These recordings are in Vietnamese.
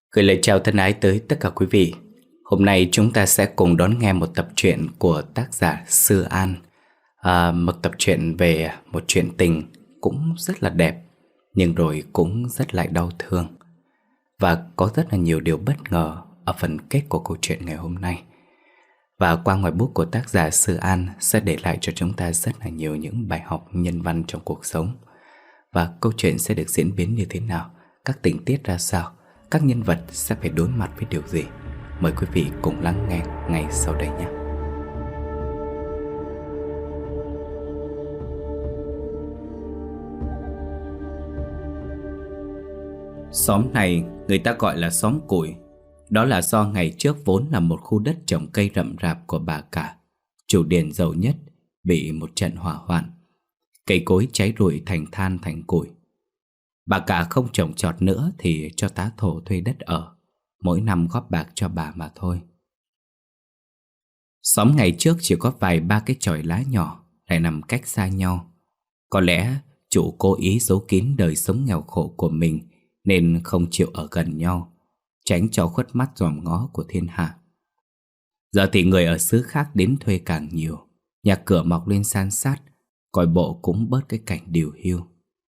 Gửi lời chào thân ái tới tất cả quý vị. Hôm nay chúng ta sẽ cùng đón nghe một tập truyện của tác giả Sư An. Một tập truyện về một chuyện tình cũng rất là đẹp, nhưng rồi cũng rất lại đau thương. Và có rất là nhiều điều bất ngờ ở phần kết của câu chuyện ngày hôm nay. Và qua ngoại bút của tác giả Sư An sẽ để lại cho chúng ta rất là nhiều những bài học nhân văn trong cuộc sống. Và câu chuyện sẽ được diễn biến như thế nào, các tình tiết ra sao, các nhân vật sẽ phải đối mặt với điều gì. Mời quý vị cùng lắng nghe ngay sau đây nhé. Xóm này người ta gọi là xóm Củi. Đó là do ngày trước vốn là một khu đất trồng cây rậm rạp của bà cả, chủ điền giàu nhất, bị một trận hỏa hoạn. Cây cối cháy rụi thành than thành củi. Bà cả không trồng trọt nữa thì cho tá thổ thuê đất ở, mỗi năm góp bạc cho bà mà thôi. Xóm ngày trước chỉ có vài ba cái chòi lá nhỏ, lại nằm cách xa nhau. Có lẽ chủ cố ý giấu kín đời sống nghèo khổ của mình nên không chịu ở gần nhau, tránh cho khuất mắt dòm ngó của thiên hạ. Giờ thì người ở xứ khác đến thuê càng nhiều, nhà cửa mọc lên san sát, coi bộ cũng bớt cái cảnh điều hiu.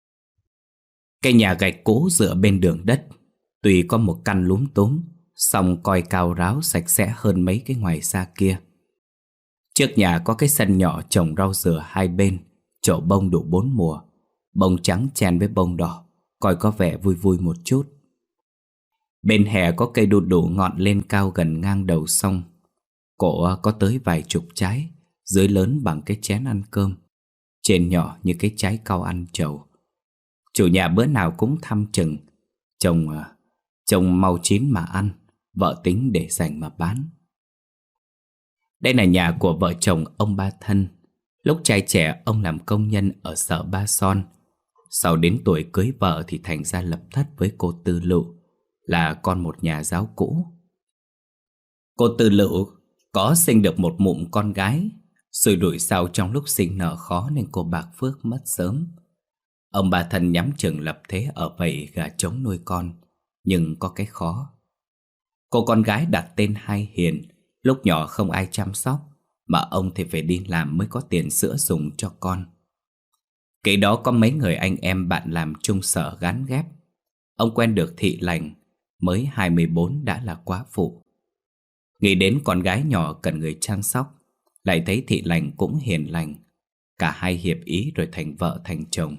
Cái nhà gạch cũ dựa bên đường đất, tuy có một căn lúm túm, song coi cao ráo sạch sẽ hơn mấy cái ngoài xa kia. Trước nhà có cái sân nhỏ trồng rau dừa hai bên, chậu bông đủ 4 mùa, bông trắng chen với bông đỏ, coi có vẻ vui vui một chút. Bên hè có cây đu đủ ngọn lên cao gần ngang đầu sông. Cổ có tới vài chục trái, dưới lớn bằng cái chén ăn cơm, trên nhỏ như cái trái cau ăn trầu. Chủ nhà bữa nào cũng thăm chừng, trồng mau chín mà ăn, vợ tính để dành mà bán. Đây là nhà của vợ chồng ông Ba Thân. Lúc trai trẻ ông làm công nhân ở sở Ba Son. Sau đến tuổi cưới vợ thì thành ra lập thất với cô Tư Lựu, là con một nhà giáo cũ. Cô Tư Lựu có sinh được một mụn con gái, xui đuổi sau trong lúc sinh nở khó nên cô bạc phước mất sớm. Ông Ba Thân nhắm chừng lập thế ở vậy gà trống nuôi con, nhưng có cái khó. Cô con gái đặt tên Hai Hiền, lúc nhỏ không ai chăm sóc, mà ông thì phải đi làm mới có tiền sữa dùng cho con. Kế đó có mấy người anh em bạn làm chung sở gán ghép. Ông quen được Thị Lành, mới 24 đã là quá phụ. Nghĩ đến con gái nhỏ cần người chăm sóc, lại thấy Thị Lành cũng hiền lành. Cả hai hiệp ý rồi thành vợ thành chồng.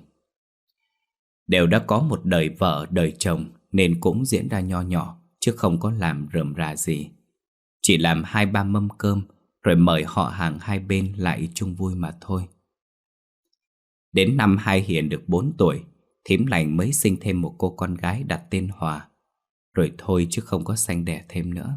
Đều đã có một đời vợ đời chồng nên cũng diễn ra nho nhỏ, chứ không có làm rườm rà gì. Chỉ làm 2-3 mâm cơm rồi mời họ hàng hai bên lại chung vui mà thôi. Đến năm Hai Hiền được 4 tuổi, thím Lành mới sinh thêm một cô con gái đặt tên Hòa. Rồi thôi chứ không có sanh đẻ thêm nữa.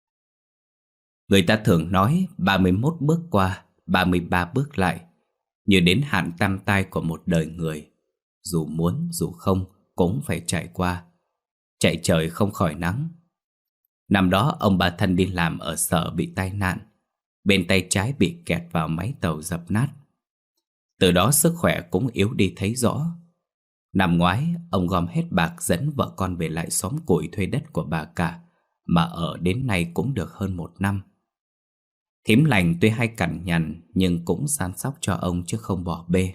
Người ta thường nói 31 bước qua, 33 bước lại, như đến hạn tam tai của một đời người. Dù muốn dù không cũng phải trải qua. Chạy trời không khỏi nắng. Năm đó ông Ba Thân đi làm ở sở bị tai nạn, bên tay trái bị kẹt vào máy tàu dập nát. Từ đó sức khỏe cũng yếu đi thấy rõ. Năm ngoái ông gom hết bạc dẫn vợ con về lại xóm Củi thuê đất của bà cả, mà ở đến nay cũng được hơn 1 năm. Thím Lành tuy hay cằn nhằn nhưng cũng săn sóc cho ông chứ không bỏ bê.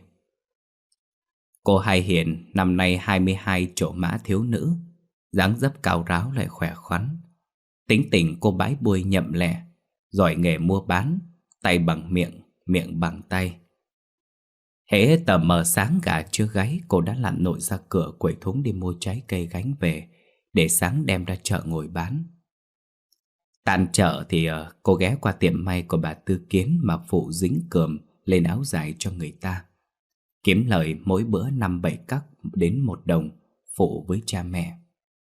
Cô Hai Hiền năm nay 22 trổ mã thiếu nữ, dáng dấp cao ráo lại khỏe khoắn. Tính tình cô bái bôi nhậm lẹ, giỏi nghề mua bán, tay bằng miệng, miệng bằng tay. Hễ tờ mờ sáng gà chưa gáy, cô đã lặn nội ra cửa quẩy thúng đi mua trái cây gánh về, để sáng đem ra chợ ngồi bán. Tan chợ thì cô ghé qua tiệm may của bà Tư Kiến mà phụ dính cườm lên áo dài cho người ta. Kiếm lời mỗi bữa 5-7 cắc đến 1 đồng, phụ với cha mẹ.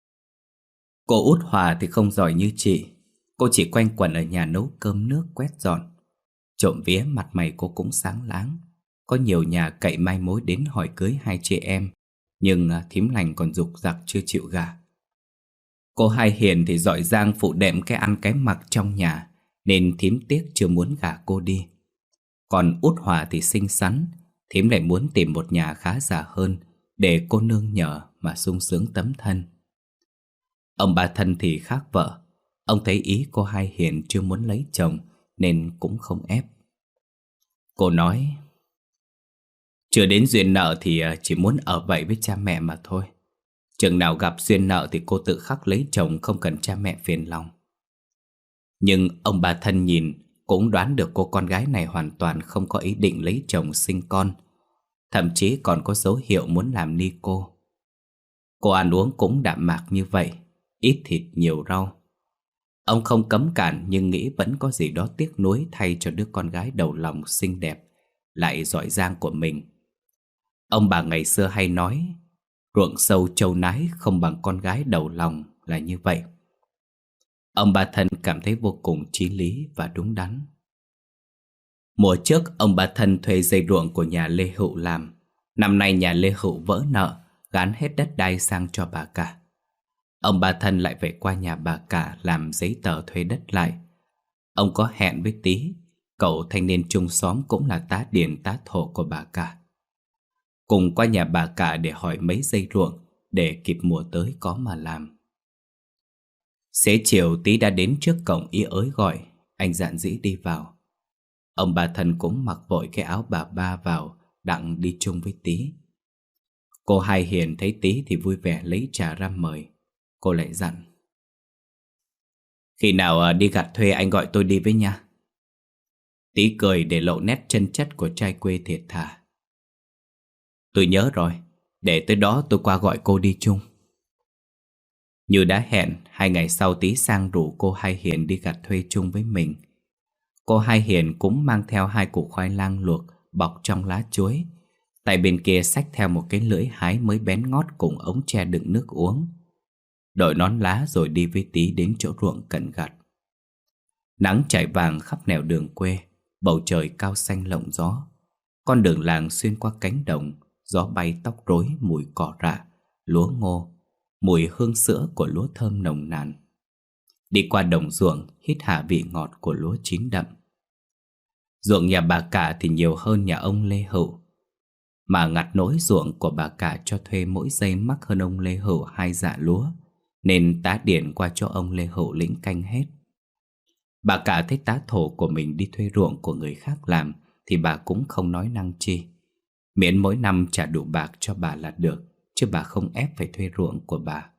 Cô Út Hòa thì không giỏi như chị. Cô chỉ quanh quẩn ở nhà nấu cơm nước quét dọn. Trộm vía mặt mày cô cũng sáng láng. Có nhiều nhà cậy mai mối đến hỏi cưới hai chị em, nhưng thím Lành còn giục giặc chưa chịu gả. Cô Hai Hiền thì giỏi giang phụ đệm cái ăn cái mặc trong nhà, nên thím tiếc chưa muốn gả cô đi. Còn Út Hòa thì xinh xắn, thím lại muốn tìm một nhà khá giả hơn để cô nương nhờ mà sung sướng tấm thân. Ông bà Thân thì khác vợ. Ông thấy ý cô Hai Hiền chưa muốn lấy chồng nên cũng không ép. Cô nói: chưa đến duyên nợ thì chỉ muốn ở vậy với cha mẹ mà thôi. Chừng nào gặp duyên nợ thì cô tự khắc lấy chồng, không cần cha mẹ phiền lòng. Nhưng ông bà Thân nhìn cũng đoán được cô con gái này hoàn toàn không có ý định lấy chồng sinh con. Thậm chí còn có dấu hiệu muốn làm ni cô. Cô ăn uống cũng đạm mạc như vậy, ít thịt nhiều rau. Ông không cấm cản nhưng nghĩ vẫn có gì đó tiếc nuối thay cho đứa con gái đầu lòng xinh đẹp lại giỏi giang của mình. Ông bà ngày xưa hay nói ruộng sâu trâu nái không bằng con gái đầu lòng là như vậy. Ông bà Thân cảm thấy vô cùng chí lý và đúng đắn. Mùa trước ông bà Thân thuê dây ruộng của nhà Lê Hữu làm. Năm nay nhà Lê Hữu vỡ nợ, gán hết đất đai sang cho bà cả. Ông bà Thân lại phải qua nhà bà cả làm giấy tờ thuê đất lại. Ông có hẹn với Tý, cậu thanh niên chung xóm cũng là tá điền tá thổ của bà cả. Cùng qua nhà bà cả để hỏi mấy dây ruộng để kịp mùa tới có mà làm. Xế chiều Tý đã đến trước cổng ý ới gọi, anh dạn dĩ đi vào. Ông bà Thân cũng mặc vội cái áo bà ba vào đặng đi chung với Tý. Cô Hai Hiền thấy Tý thì vui vẻ lấy trà ra mời. Cô lại dặn: khi nào đi gặt thuê anh gọi tôi đi với nha. Tý cười để lộ nét chân chất của trai quê thiệt thà. Tôi nhớ rồi, để tới đó tôi qua gọi cô đi chung. Như đã hẹn, 2 ngày sau Tý sang rủ cô Hai Hiền đi gặt thuê chung với mình. Cô Hai Hiền cũng mang theo 2 củ khoai lang luộc bọc trong lá chuối. Tay bên kia xách theo một cái lưỡi hái mới bén ngót cùng ống tre đựng nước uống. Đội nón lá rồi đi với Tý đến chỗ ruộng cận gặt. Nắng chảy vàng khắp nẻo đường quê, bầu trời cao xanh lộng gió. Con đường làng xuyên qua cánh đồng, gió bay tóc rối mùi cỏ rạ, lúa ngô, mùi hương sữa của lúa thơm nồng nàn. Đi qua đồng ruộng, hít hà vị ngọt của lúa chín đậm. Ruộng nhà bà cả thì nhiều hơn nhà ông Lê Hữu. Mà ngặt nỗi ruộng của bà cả cho thuê mỗi giây mắc hơn ông Lê Hữu 2 dạ lúa, nên tá điền qua cho ông Lê Hữu lĩnh canh hết. Bà cả thấy tá thổ của mình đi thuê ruộng của người khác làm thì bà cũng không nói năng chi. Miễn mỗi năm trả đủ bạc cho bà là được, chứ bà không ép phải thuê ruộng của bà.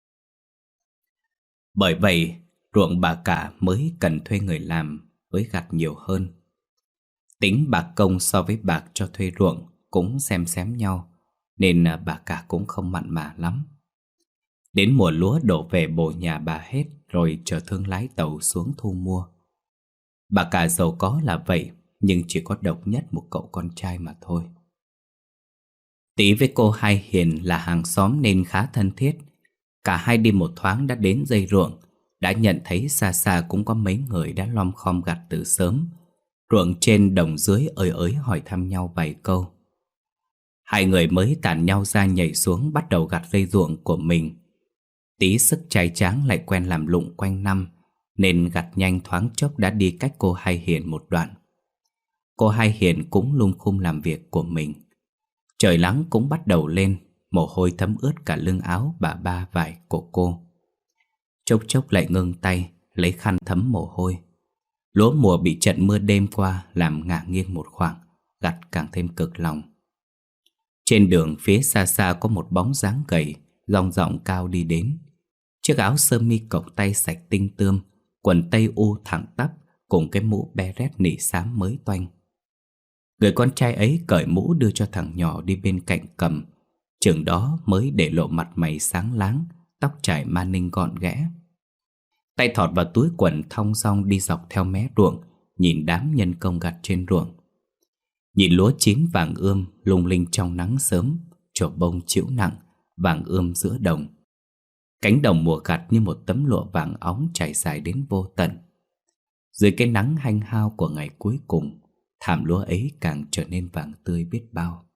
Bởi vậy, ruộng bà cả mới cần thuê người làm với gặt nhiều hơn. Tính bạc công so với bạc cho thuê ruộng cũng xem xém nhau, nên bà cả cũng không mặn mà lắm. Đến mùa lúa đổ về bồ nhà bà hết rồi chờ thương lái tàu xuống thu mua. Bà cả giàu có là vậy, nhưng chỉ có độc nhất một cậu con trai mà thôi. Tý với cô Hai Hiền là hàng xóm nên khá thân thiết. Cả hai đi một thoáng đã đến dây ruộng, đã nhận thấy xa xa cũng có mấy người đã lom khom gặt từ sớm. Ruộng trên đồng dưới ới ới hỏi thăm nhau vài câu. Hai người mới tản nhau ra nhảy xuống bắt đầu gặt dây ruộng của mình. Tý sức trai tráng lại quen làm lụng quanh năm, nên gặt nhanh thoáng chốc đã đi cách cô Hai Hiền một đoạn. Cô Hai Hiền cũng lung khung làm việc của mình. Trời nắng cũng bắt đầu lên, mồ hôi thấm ướt cả lưng áo bà ba vải của cô. Chốc chốc lại ngưng tay, lấy khăn thấm mồ hôi. Lúa mùa bị trận mưa đêm qua làm ngả nghiêng một khoảng, gặt càng thêm cực lòng. Trên đường phía xa xa có một bóng dáng gầy, dong dỏng cao đi đến. Chiếc áo sơ mi cộc tay sạch tinh tươm, quần tây u thẳng tắp cùng cái mũ beret nỉ xám mới toanh. Người con trai ấy cởi mũ đưa cho thằng nhỏ đi bên cạnh cầm, chừng đó mới để lộ mặt mày sáng láng, tóc trải ma ninh gọn ghẽ. Tay thọt vào túi quần thong dong đi dọc theo mé ruộng, nhìn đám nhân công gặt trên ruộng. Nhìn lúa chín vàng ươm lung linh trong nắng sớm, trổ bông chĩu nặng, vàng ươm giữa đồng. Cánh đồng mùa gặt như một tấm lụa vàng óng trải dài đến vô tận. Dưới cái nắng hanh hao của ngày cuối cùng, thảm lúa ấy càng trở nên vàng tươi biết bao.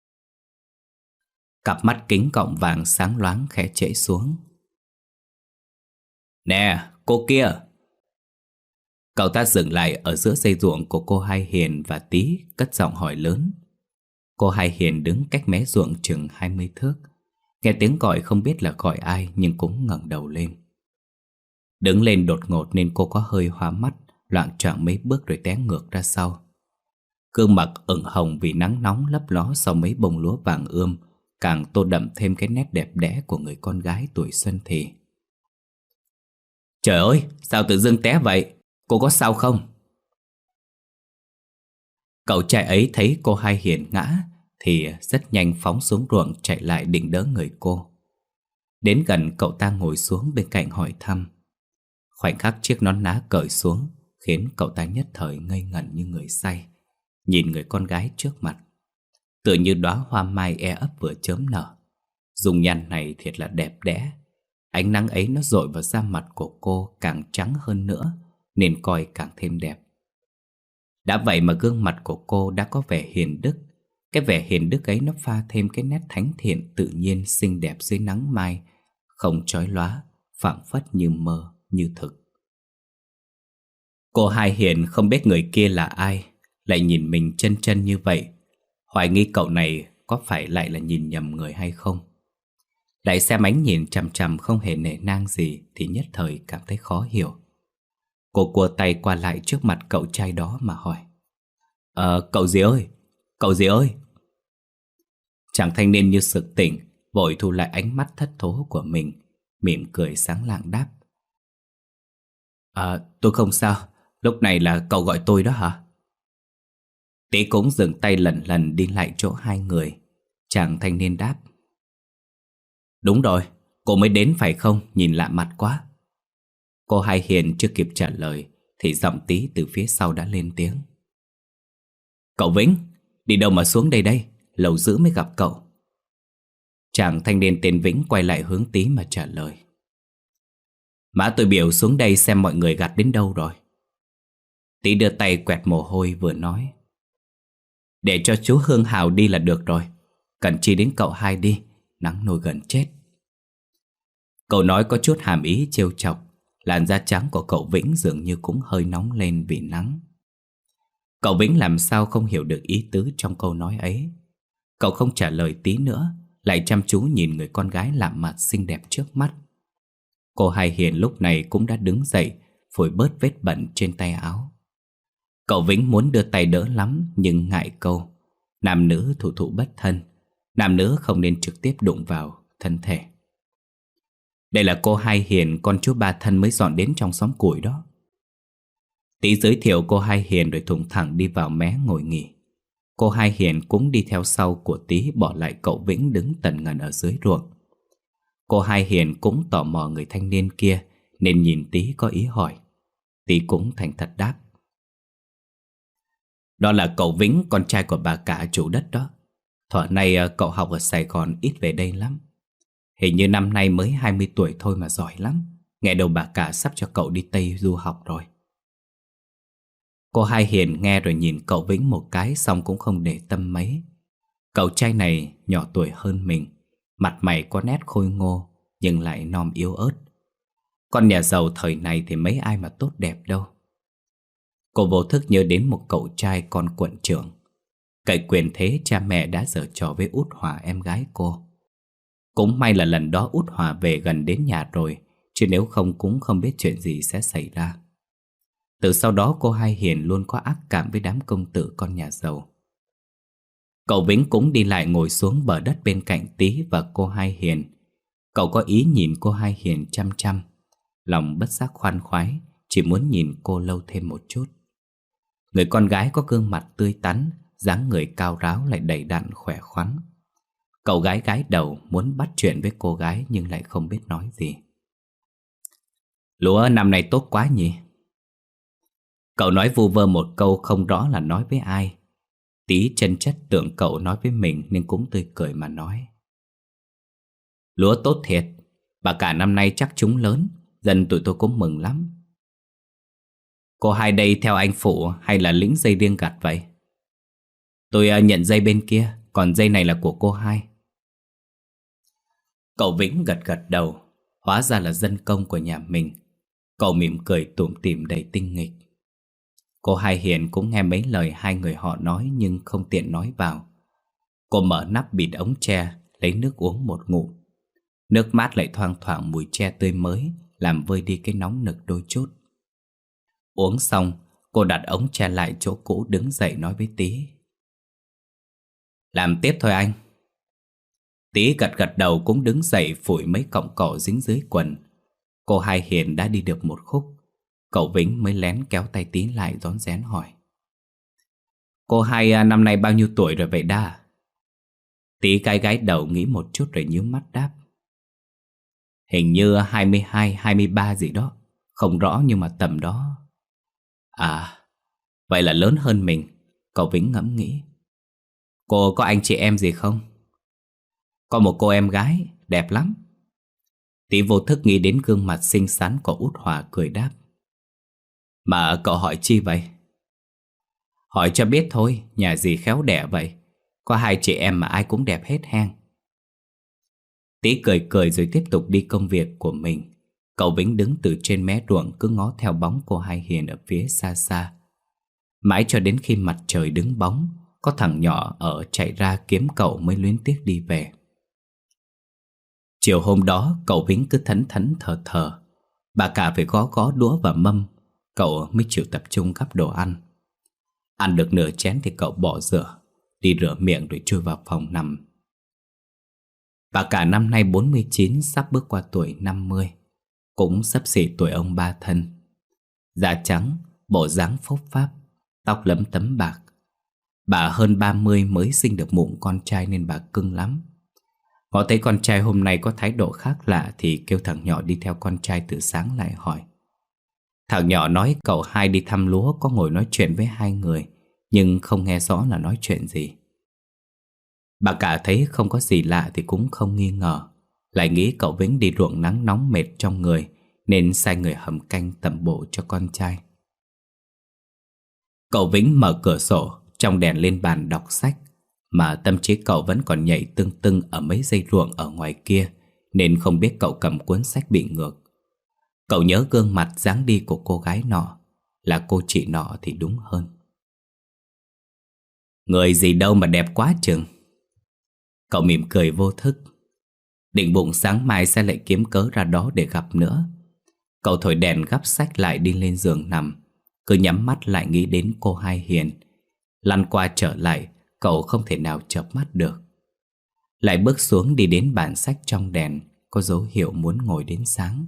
Cặp mắt kính gọng vàng sáng loáng khẽ chễ xuống. Nè, cô kia! Cậu ta dừng lại ở giữa dây ruộng của cô Hai Hiền và Tý, cất giọng hỏi lớn. Cô Hai Hiền đứng cách mé ruộng chừng 20 thước. Nghe tiếng gọi không biết là gọi ai, nhưng cũng ngẩng đầu lên. Đứng lên đột ngột nên cô có hơi hoa mắt, loạng choạng mấy bước rồi té ngược ra sau. Gương mặt ửng hồng vì nắng nóng lấp ló sau mấy bông lúa vàng ươm càng tô đậm thêm cái nét đẹp đẽ của người con gái tuổi xuân thì. Trời ơi, sao tự dưng té vậy? Cô có sao không? Cậu trai ấy thấy cô Hai Hiền ngã thì rất nhanh phóng xuống ruộng chạy lại định đỡ người cô. Đến gần cậu ta ngồi xuống bên cạnh hỏi thăm. Khoảnh khắc chiếc nón lá cởi xuống khiến cậu ta nhất thời ngây ngẩn như người say, nhìn người con gái trước mặt. Tựa như đóa hoa mai e ấp vừa chớm nở. Dung nhan này thiệt là đẹp đẽ. Ánh nắng ấy nó dội vào da mặt của cô càng trắng hơn nữa, nên coi càng thêm đẹp. Đã vậy mà gương mặt của cô đã có vẻ hiền đức. Cái vẻ hiền đức ấy nó pha thêm cái nét thánh thiện tự nhiên xinh đẹp dưới nắng mai, không chói lóa, phảng phất như mơ, như thực. Cô Hai Hiền không biết người kia là ai, lại nhìn mình chân chân như vậy. Hoài nghi cậu này có phải lại là nhìn nhầm người hay không. Lại xem ánh nhìn chằm chằm không hề nể nang gì thì nhất thời cảm thấy khó hiểu. Cô cua tay qua lại trước mặt cậu trai đó mà hỏi. Cậu gì ơi, cậu gì ơi. Chàng thanh niên như sực tỉnh, vội thu lại ánh mắt thất thố của mình, mỉm cười sáng lạng đáp. Tôi không sao, lúc này là cậu gọi tôi đó hả? Tí cũng dừng tay lần lần đi lại chỗ hai người. Chàng thanh niên đáp. Đúng rồi, cô mới đến phải không, nhìn lạ mặt quá. Cô Hai Hiền chưa kịp trả lời thì giọng Tí từ phía sau đã lên tiếng. Cậu Vĩnh, đi đâu mà xuống đây đây, lâu dữ mới gặp cậu. Chàng thanh niên tên Vĩnh quay lại hướng Tí mà trả lời. Má tôi biểu xuống đây xem mọi người gặt đến đâu rồi. Tí đưa tay quẹt mồ hôi vừa nói. Để cho chú Hương Hào đi là được rồi, cần chi đến cậu hai đi, nắng nôi gần chết. Cậu nói có chút hàm ý trêu chọc. Làn da trắng của cậu Vĩnh dường như cũng hơi nóng lên vì nắng. Cậu Vĩnh làm sao không hiểu được ý tứ trong câu nói ấy. Cậu không trả lời Tí nữa, lại chăm chú nhìn người con gái lạ mặt xinh đẹp trước mắt. Cô Hai Hiền lúc này cũng đã đứng dậy, phủi bớt vết bẩn trên tay áo. Cậu Vĩnh muốn đưa tay đỡ lắm, nhưng ngại câu nam nữ thủ thụ bất thân, nam nữ không nên trực tiếp đụng vào thân thể. Đây là cô Hai Hiền, con chú Ba Thân mới dọn đến trong xóm củi đó. Tí giới thiệu cô Hai Hiền rồi thùng thẳng đi vào mé ngồi nghỉ. Cô Hai Hiền cũng đi theo sau của Tí, bỏ lại cậu Vĩnh đứng tần ngần ở dưới ruộng. Cô Hai Hiền cũng tò mò người thanh niên kia nên nhìn Tí có ý hỏi. Tí cũng thành thật đáp. Đó là cậu Vĩnh, con trai của bà cả chủ đất đó. Thuở nay cậu học ở Sài Gòn ít về đây lắm. Hình như năm nay mới 20 tuổi thôi mà giỏi lắm. Nghe đầu bà cả sắp cho cậu đi Tây du học rồi. Cô Hai Hiền nghe rồi nhìn cậu Vĩnh một cái, xong cũng không để tâm mấy. Cậu trai này nhỏ tuổi hơn mình, mặt mày có nét khôi ngô nhưng lại non yếu ớt. Con nhà giàu thời này thì mấy ai mà tốt đẹp đâu. Cô vô thức nhớ đến một cậu trai con quận trưởng. Cậy quyền thế cha mẹ đã giở trò với Út Hòa em gái cô. Cũng may là lần đó Út Hòa về gần đến nhà rồi, chứ nếu không cũng không biết chuyện gì sẽ xảy ra. Từ sau đó cô Hai Hiền luôn có ác cảm với đám công tử con nhà giàu. Cậu Vĩnh cũng đi lại ngồi xuống bờ đất bên cạnh Tí và cô Hai Hiền. Cậu có ý nhìn cô Hai Hiền chăm chăm, lòng bất giác khoan khoái, chỉ muốn nhìn cô lâu thêm một chút. Người con gái có gương mặt tươi tắn, dáng người cao ráo lại đầy đặn khỏe khoắn. Cậu gái gái đầu muốn bắt chuyện với cô gái nhưng lại không biết nói gì. Lúa năm nay tốt quá nhỉ? Cậu nói vu vơ một câu không rõ là nói với ai. Tí chân chất tưởng cậu nói với mình nên cũng tươi cười mà nói. Lúa tốt thiệt, bà cả năm nay chắc trúng lớn, dân tụi tôi cũng mừng lắm. Cô Hai đây theo anh phụ hay là lĩnh dây riêng gặt vậy? Tôi nhận dây bên kia, còn dây này là của cô Hai. Cậu Vĩnh gật gật đầu, hóa ra là dân công của nhà mình. Cậu mỉm cười tủm tỉm đầy tinh nghịch. Cô Hai Hiền cũng nghe mấy lời hai người họ nói nhưng không tiện nói vào. Cô mở nắp bịt ống tre, lấy nước uống một ngụm, Nước mát lại thoang thoảng mùi tre tươi mới, làm vơi đi cái nóng nực đôi chút. Uống xong, cô đặt ống tre lại chỗ cũ, đứng dậy nói với Tí: "Làm tiếp thôi anh." Tí gật gật đầu cũng đứng dậy phủi mấy cọng cỏ dính dưới quần. Cô Hai Hiền đã đi được một khúc, cậu Vĩnh mới lén kéo tay Tí lại rón rén hỏi: "Cô Hai năm nay bao nhiêu tuổi rồi vậy đa?" Tí gái gái đầu nghĩ một chút rồi nhíu mắt đáp: "Hình như 22, 23 gì đó, không rõ nhưng mà tầm đó." "À, vậy là lớn hơn mình." Cậu Vĩnh ngẫm nghĩ. "Cô có anh chị em gì không?" "Có một cô em gái, đẹp lắm." Tí vô thức nghĩ đến gương mặt xinh xắn của Út Hòa, cười đáp: "Mà cậu hỏi chi vậy?" "Hỏi cho biết thôi, nhà gì khéo đẻ vậy. Có hai chị em mà ai cũng đẹp hết hen." Tí cười cười rồi tiếp tục đi công việc của mình. Cậu Vĩnh đứng từ trên mé ruộng cứ ngó theo bóng cô Hai Hiền ở phía xa xa. Mãi cho đến khi mặt trời đứng bóng, có thằng nhỏ ở chạy ra kiếm cậu mới luyến tiếc đi về. Chiều hôm đó cậu Vĩnh cứ thẫn thẫn thờ thờ. Bà cả phải gõ gõ đũa và mâm, cậu mới chịu tập trung gắp đồ ăn. Ăn được nửa chén thì cậu bỏ rửa, đi rửa miệng rồi chui vào phòng nằm. Bà cả năm nay 49, sắp bước qua tuổi 50, cũng xấp xỉ tuổi ông ba thân. Da trắng, bộ dáng phốc phác, tóc lấm tấm bạc. Bà hơn 30 mới sinh được mụn con trai nên bà cưng lắm. Ngó thấy con trai hôm nay có thái độ khác lạ thì kêu thằng nhỏ đi theo con trai từ sáng lại hỏi. Thằng nhỏ nói cậu Hai đi thăm lúa có ngồi nói chuyện với hai người, nhưng không nghe rõ là nói chuyện gì. Bà cả thấy không có gì lạ thì cũng không nghi ngờ, lại nghĩ cậu Vĩnh đi ruộng nắng nóng mệt trong người nên sai người hầm canh tẩm bổ cho con trai. Cậu Vĩnh mở cửa sổ, trong đèn lên bàn đọc sách, mà tâm trí cậu vẫn còn nhảy tưng tưng ở mấy dây ruộng ở ngoài kia, nên không biết cậu cầm cuốn sách bị ngược. Cậu nhớ gương mặt dáng đi của cô gái nọ, là cô chị nọ thì đúng hơn. Người gì đâu mà đẹp quá chừng. Cậu mỉm cười vô thức, định bụng sáng mai sẽ lại kiếm cớ ra đó để gặp nữa. Cậu thổi đèn gắp sách lại đi lên giường nằm, cứ nhắm mắt lại nghĩ đến cô Hai Hiền. Lăn qua trở lại, cậu không thể nào chợp mắt được. Lại bước xuống đi đến bàn sách trong đèn, có dấu hiệu muốn ngồi đến sáng.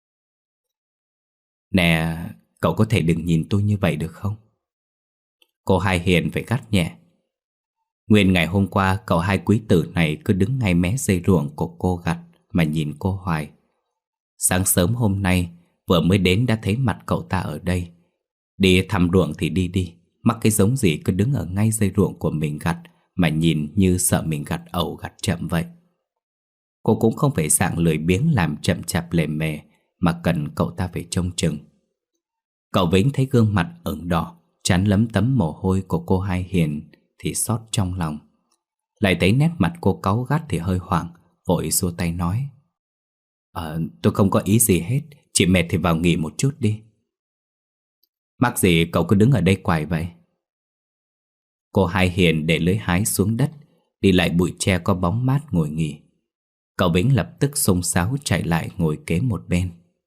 Nè, cậu có thể đừng nhìn tôi như vậy được không? Cô Hai Hiền phải gắt nhẹ. Nguyên ngày hôm qua cậu Hai quý tử này cứ đứng ngay mé dây ruộng của cô gặt mà nhìn cô hoài. Sáng sớm hôm nay vừa mới đến đã thấy mặt cậu ta ở đây. Đi thăm ruộng thì đi đi, mắc cái giống gì cứ đứng ở ngay dây ruộng của mình gặt mà nhìn như sợ mình gặt ẩu gặt chậm vậy. Cô cũng không phải dạng lười biếng làm chậm chạp lề mề mà cần cậu ta phải trông chừng. Cậu Vĩnh thấy gương mặt ửng đỏ, trán lấm tấm mồ hôi của cô Hai Hiền thì xót trong lòng. Lại thấy nét mặt cô cáu gắt thì hơi hoảng, vội xua tay nói: Tôi không có ý gì hết, chị mệt thì vào nghỉ một chút đi. Mắc gì cậu cứ đứng ở đây quài vậy? Cô Hai Hiền để lưỡi hái xuống đất, đi lại bụi tre có bóng mát ngồi nghỉ. Cậu Vĩnh lập tức xông xáo chạy lại ngồi kế một bên.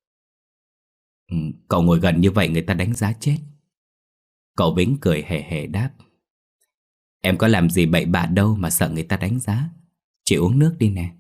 Cậu ngồi gần như vậy người ta đánh giá chết. Cậu Vĩnh cười hề hề đáp: Em có làm gì bậy bạ đâu mà sợ người ta đánh giá. Chị uống nước đi nè.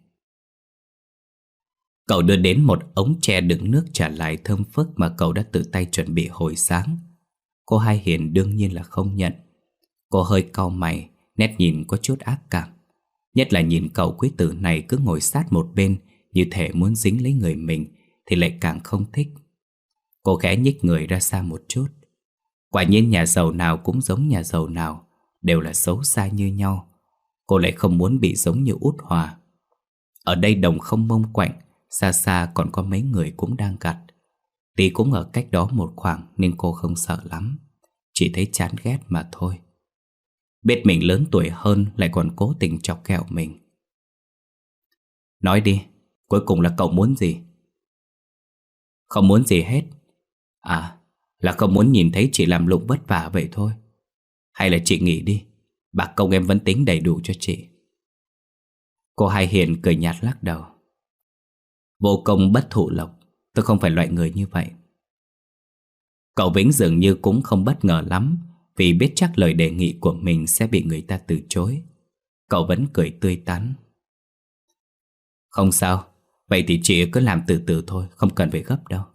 Cậu đưa đến một ống tre đựng nước trà lại thơm phức mà cậu đã tự tay chuẩn bị hồi sáng. Cô Hai Hiền đương nhiên là không nhận. Cô hơi cau mày, nét nhìn có chút ác cảm. Nhất là nhìn cậu quý tử này cứ ngồi sát một bên như thể muốn dính lấy người mình thì lại càng không thích. Cô khẽ nhích người ra xa một chút. Quả nhiên nhà giàu nào cũng giống nhà giàu nào, đều là xấu xa như nhau. Cô lại không muốn bị giống như Út Hòa. Ở đây đồng không mông quạnh, xa xa còn có mấy người cũng đang gặt. Tí cũng ở cách đó một khoảng nên cô không sợ lắm, chỉ thấy chán ghét mà thôi. Biết mình lớn tuổi hơn lại còn cố tình chọc ghẹo mình. Nói đi, cuối cùng là cậu muốn gì? Không muốn gì hết. À, là không muốn nhìn thấy chị làm lụng vất vả vậy thôi. Hay là chị nghỉ đi, bạc công em vẫn tính đầy đủ cho chị. Cô Hai Hiền cười nhạt lắc đầu. Vô công bất thụ lộc. Tôi không phải loại người như vậy. Cậu Vĩnh dường như cũng không bất ngờ lắm, vì biết chắc lời đề nghị của mình sẽ bị người ta từ chối. Cậu vẫn cười tươi tắn. Không sao, vậy thì chị cứ làm từ từ thôi, không cần phải gấp đâu.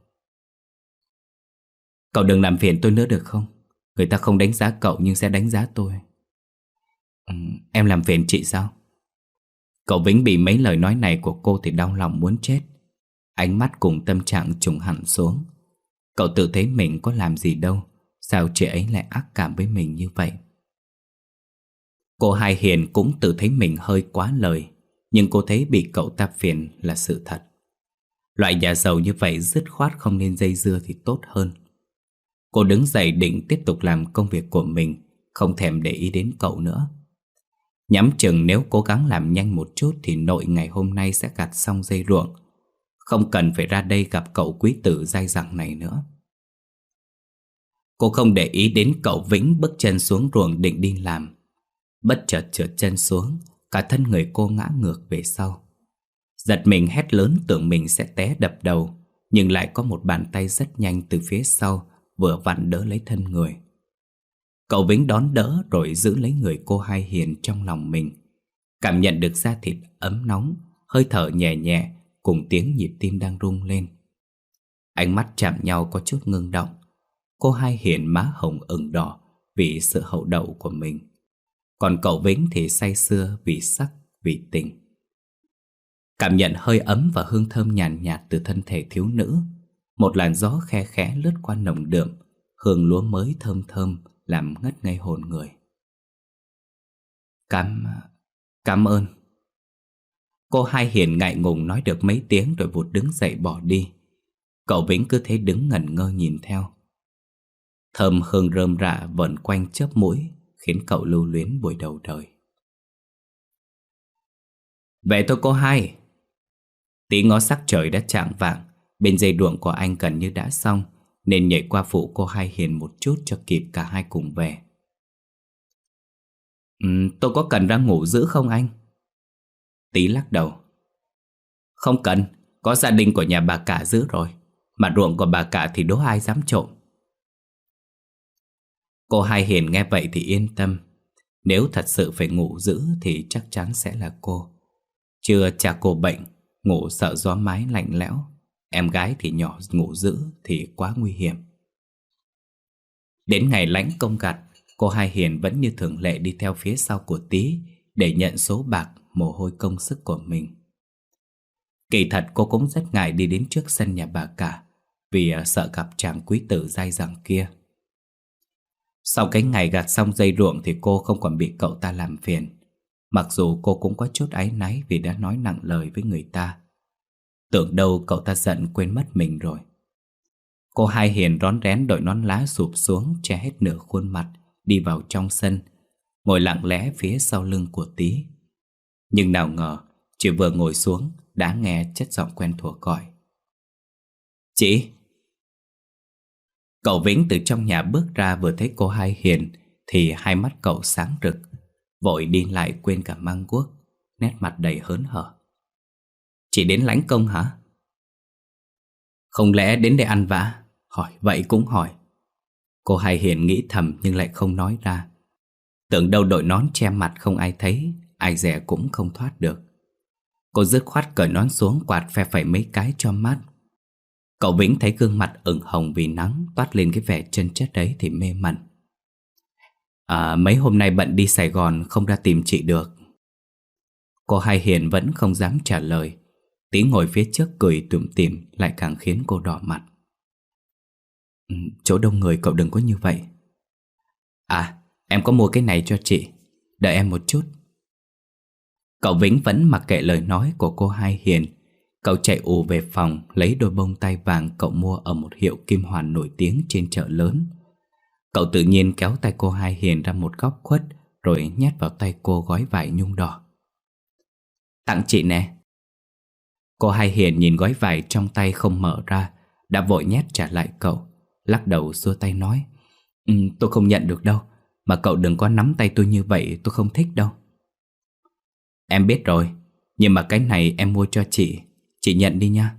Cậu đừng làm phiền tôi nữa được không? Người ta không đánh giá cậu nhưng sẽ đánh giá tôi. Em làm phiền chị sao? Cậu Vĩnh bị mấy lời nói này của cô thì đau lòng muốn chết. Ánh mắt cùng tâm trạng trùng hẳn xuống. Cậu tự thấy mình có làm gì đâu, sao chị ấy lại ác cảm với mình như vậy? Cô Hai Hiền cũng tự thấy mình hơi quá lời, nhưng cô thấy bị cậu ta phiền là sự thật. Loại nhà giàu như vậy dứt khoát không nên dây dưa thì tốt hơn. Cô đứng dậy định tiếp tục làm công việc của mình, không thèm để ý đến cậu nữa. Nhắm chừng nếu cố gắng làm nhanh một chút thì nội ngày hôm nay sẽ gặt xong dây ruộng, không cần phải ra đây gặp cậu quý tử dai dẳng này nữa. Cô không để ý đến cậu Vĩnh bước chân xuống ruộng định đi làm. Bất chợt trượt chân xuống, cả thân người cô ngã ngược về sau. Giật mình hét lớn tưởng mình sẽ té đập đầu, nhưng lại có một bàn tay rất nhanh từ phía sau vừa vặn đỡ lấy thân người. Cậu Vĩnh đón đỡ rồi giữ lấy người cô Hai Hiền trong lòng mình, cảm nhận được da thịt ấm nóng, hơi thở nhẹ nhẹ cùng tiếng nhịp tim đang rung lên. Ánh mắt chạm nhau có chút ngưng động. Cô Hai Hiền má hồng ửng đỏ vì sự hậu đậu của mình, còn cậu Vĩnh thì say sưa vì sắc, vì tình. Cảm nhận hơi ấm và hương thơm nhàn nhạt từ thân thể thiếu nữ. Một làn gió khe khẽ lướt qua nồng đượm, hương lúa mới thơm thơm làm ngất ngây hồn người. Cảm ơn. Cô Hai Hiền ngại ngùng nói được mấy tiếng rồi vụt đứng dậy bỏ đi. Cậu Vĩnh cứ thế đứng ngẩn ngơ nhìn theo. Thơm hương rơm rạ vẩn quanh chớp mũi, khiến cậu lưu luyến buổi đầu đời. Về thôi cô Hai. Tí ngó sắc trời đã chạng vạng, bên dây ruộng của anh gần như đã xong, nên nhảy qua phụ cô Hai Hiền một chút cho kịp cả hai cùng về. Tôi có cần ra ngủ giữ không anh? Tí lắc đầu. Không cần, có gia đình của nhà bà cả giữ rồi, mà ruộng của bà cả thì đố ai dám trộm. Cô Hai Hiền nghe vậy thì yên tâm. Nếu thật sự phải ngủ giữ thì chắc chắn sẽ là cô. Chưa cha cô bệnh, ngủ sợ gió mái lạnh lẽo, em gái thì nhỏ ngủ giữ thì quá nguy hiểm. Đến ngày lãnh công gặt, cô Hai Hiền vẫn như thường lệ đi theo phía sau của Tí để nhận số bạc mồ hôi công sức của mình. Kỳ thật cô cũng rất ngại đi đến trước sân nhà bà cả, vì sợ gặp chàng quý tử dai dẳng kia. Sau cái ngày gặt xong dây ruộng thì cô không còn bị cậu ta làm phiền. Mặc dù cô cũng có chút áy náy vì đã nói nặng lời với người ta. Tưởng đâu cậu ta giận quên mất mình rồi. Cô Hai Hiền rón rén đội nón lá sụp xuống che hết nửa khuôn mặt, đi vào trong sân, ngồi lặng lẽ phía sau lưng của Tí. Nhưng nào ngờ chỉ vừa ngồi xuống đã nghe chất giọng quen thuộc gọi. Chị! Cậu Vĩnh từ trong nhà bước ra vừa thấy cô Hai Hiền thì hai mắt cậu sáng rực, vội đi lại quên cả mang guốc, nét mặt đầy hớn hở. Chị đến lãnh công hả? Không lẽ đến để ăn vạ? Hỏi vậy cũng hỏi. Cô Hai Hiền nghĩ thầm nhưng lại không nói ra. Tưởng đâu đội nón che mặt không ai thấy, ai dè cũng không thoát được. Cô dứt khoát cởi nón xuống quạt phe phẩy mấy cái cho mát. Cậu Vĩnh thấy gương mặt ửng hồng vì nắng toát lên cái vẻ chân chất ấy thì mê mẩn. Mấy hôm nay bận đi Sài Gòn không ra tìm chị được. Cô Hai Hiền vẫn không dám trả lời. Tí ngồi phía trước cười tủm tỉm lại càng khiến cô đỏ mặt. Chỗ đông người cậu đừng có như vậy. Em có mua cái này cho chị, đợi em một chút. Cậu Vĩnh vẫn mặc kệ lời nói của cô Hai Hiền. Cậu chạy ù về phòng lấy đôi bông tai vàng cậu mua ở một hiệu kim hoàn nổi tiếng trên chợ lớn. Cậu tự nhiên kéo tay cô Hai Hiền ra một góc khuất rồi nhét vào tay cô gói vải nhung đỏ. Tặng chị nè. Cô Hai Hiền nhìn gói vải trong tay không mở ra, đã vội nhét trả lại cậu, lắc đầu xua tay nói: Tôi không nhận được đâu, mà cậu đừng có nắm tay tôi như vậy, tôi không thích đâu. Em biết rồi, nhưng mà cái này em mua cho chị, Chị nhận đi nha.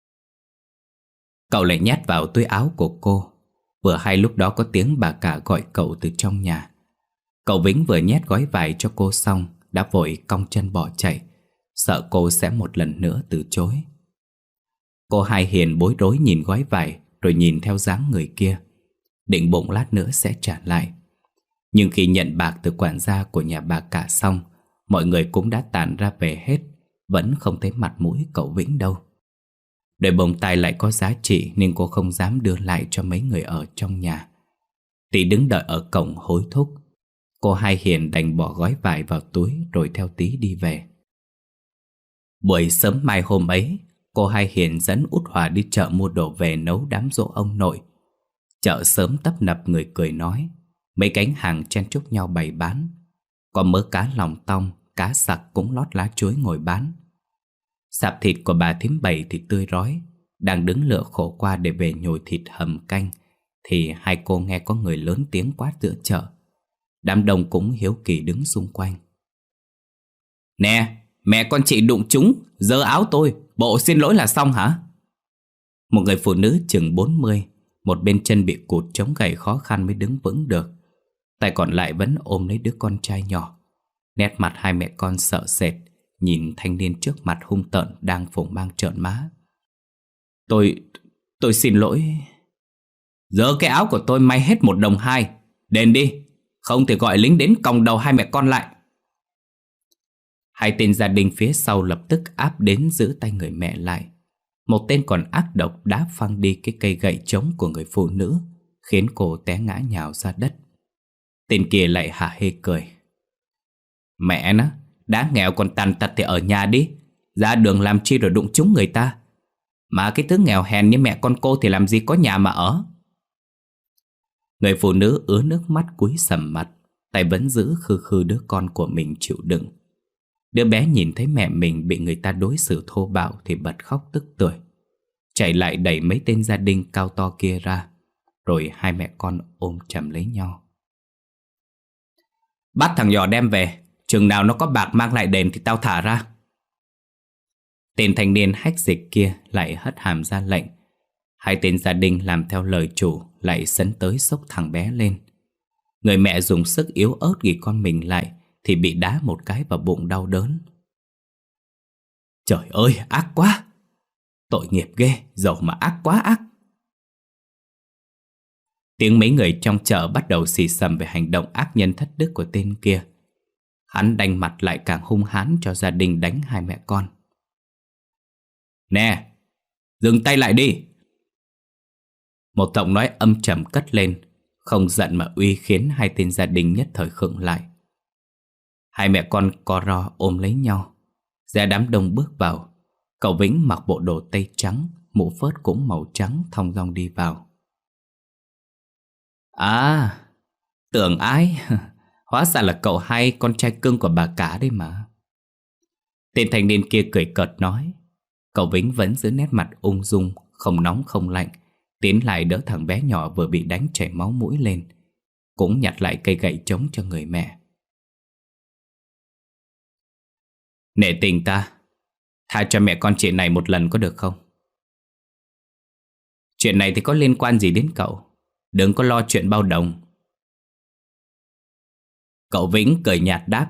Cậu lại nhét vào túi áo của cô. Vừa hay lúc đó có tiếng bà cả gọi cậu từ trong nhà. Cậu Vĩnh vừa nhét gói vải cho cô xong đã vội cong chân bỏ chạy, sợ cô sẽ một lần nữa từ chối. Cô Hai Hiền bối rối nhìn gói vải rồi nhìn theo dáng người kia, định bụng lát nữa sẽ trả lại. Nhưng khi nhận bạc từ quản gia của nhà bà cả xong, mọi người cũng đã tản ra về hết, vẫn không thấy mặt mũi cậu Vĩnh đâu. Đôi bông tai lại có giá trị nên cô không dám đưa lại cho mấy người ở trong nhà. Tí đứng đợi ở cổng hối thúc. Cô Hai Hiền đành bỏ gói vải vào túi rồi theo Tí đi về. Buổi sớm mai hôm ấy, cô Hai Hiền dẫn Út Hòa đi chợ mua đồ về nấu đám giỗ ông nội. Chợ sớm tấp nập người cười nói, mấy cánh hàng chen chúc nhau bày bán. Có mớ cá lòng tong, cá sặc cũng lót lá chuối ngồi bán. Sạp thịt của bà thím Bảy thì tươi rói, đang đứng lựa khổ qua để về nhồi thịt hầm canh, thì hai cô nghe có người lớn tiếng quát giữa chợ. Đám đông cũng hiếu kỳ đứng xung quanh. Nè, mẹ con chị đụng trúng, giơ áo tôi, bộ xin lỗi là xong hả? Một người phụ nữ chừng 40, một bên chân bị cụt chống gậy khó khăn mới đứng vững được. Tay còn lại vẫn ôm lấy đứa con trai nhỏ. Nét mặt hai mẹ con sợ sệt, nhìn thanh niên trước mặt hung tợn đang phồng mang trợn má. Tôi xin lỗi. Giờ cái áo của tôi may hết 1.2 đồng, đền đi, không thì gọi lính đến còng đầu hai mẹ con lại. Hai tên gia đình phía sau lập tức áp đến giữ tay người mẹ lại. Một tên còn ác độc đá phăng đi cái cây gậy trống của người phụ nữ, khiến cô té ngã nhào ra đất. Tên kia lại hả hê cười. Mẹ nó, đã nghèo còn tàn tật thì ở nhà đi, ra đường làm chi rồi đụng trúng người ta. Mà cái thứ nghèo hèn như mẹ con cô thì làm gì có nhà mà ở. Người phụ nữ ứa nước mắt cúi sầm mặt, tay vẫn giữ khư khư đứa con của mình chịu đựng. Đứa bé nhìn thấy mẹ mình bị người ta đối xử thô bạo thì bật khóc tức tưởi, chạy lại đẩy mấy tên gia đình cao to kia ra, rồi hai mẹ con ôm chầm lấy nhau. Bắt thằng nhỏ đem về, chừng nào nó có bạc mang lại đền thì tao thả ra. Tên thanh niên hách dịch kia lại hất hàm ra lệnh. Hai tên gia đình làm theo lời chủ lại sấn tới xốc thằng bé lên. Người mẹ dùng sức yếu ớt ghi con mình lại thì bị đá một cái vào bụng đau đớn. Trời ơi, ác quá! Tội nghiệp ghê, dẫu mà ác quá ác. Tiếng mấy người trong chợ bắt đầu xì xầm về hành động ác nhân thất đức của tên kia. Hắn đanh mặt lại càng hung hãn cho gia đình đánh hai mẹ con. Nè, dừng tay lại đi! Một giọng nói âm trầm cất lên, không giận mà uy, khiến hai tên gia đình nhất thời khựng lại. Hai mẹ con co ro ôm lấy nhau. Ra đám đông bước vào. Cậu Vĩnh mặc bộ đồ tây trắng, mũ phớt cũng màu trắng thong dong đi vào. À, tưởng ai? Hóa ra là cậu Hai, con trai cưng của bà cả đấy mà. Tên thanh niên kia cười cợt nói. Cậu Vĩnh vẫn giữ nét mặt ung dung, không nóng không lạnh, tiến lại đỡ thằng bé nhỏ vừa bị đánh chảy máu mũi lên, cũng nhặt lại cây gậy trống cho người mẹ. Nể tình ta, tha cho mẹ con chị này một lần có được không? Chuyện này thì có liên quan gì đến cậu? Đừng có lo chuyện bao đồng. Cậu Vĩnh cười nhạt đáp.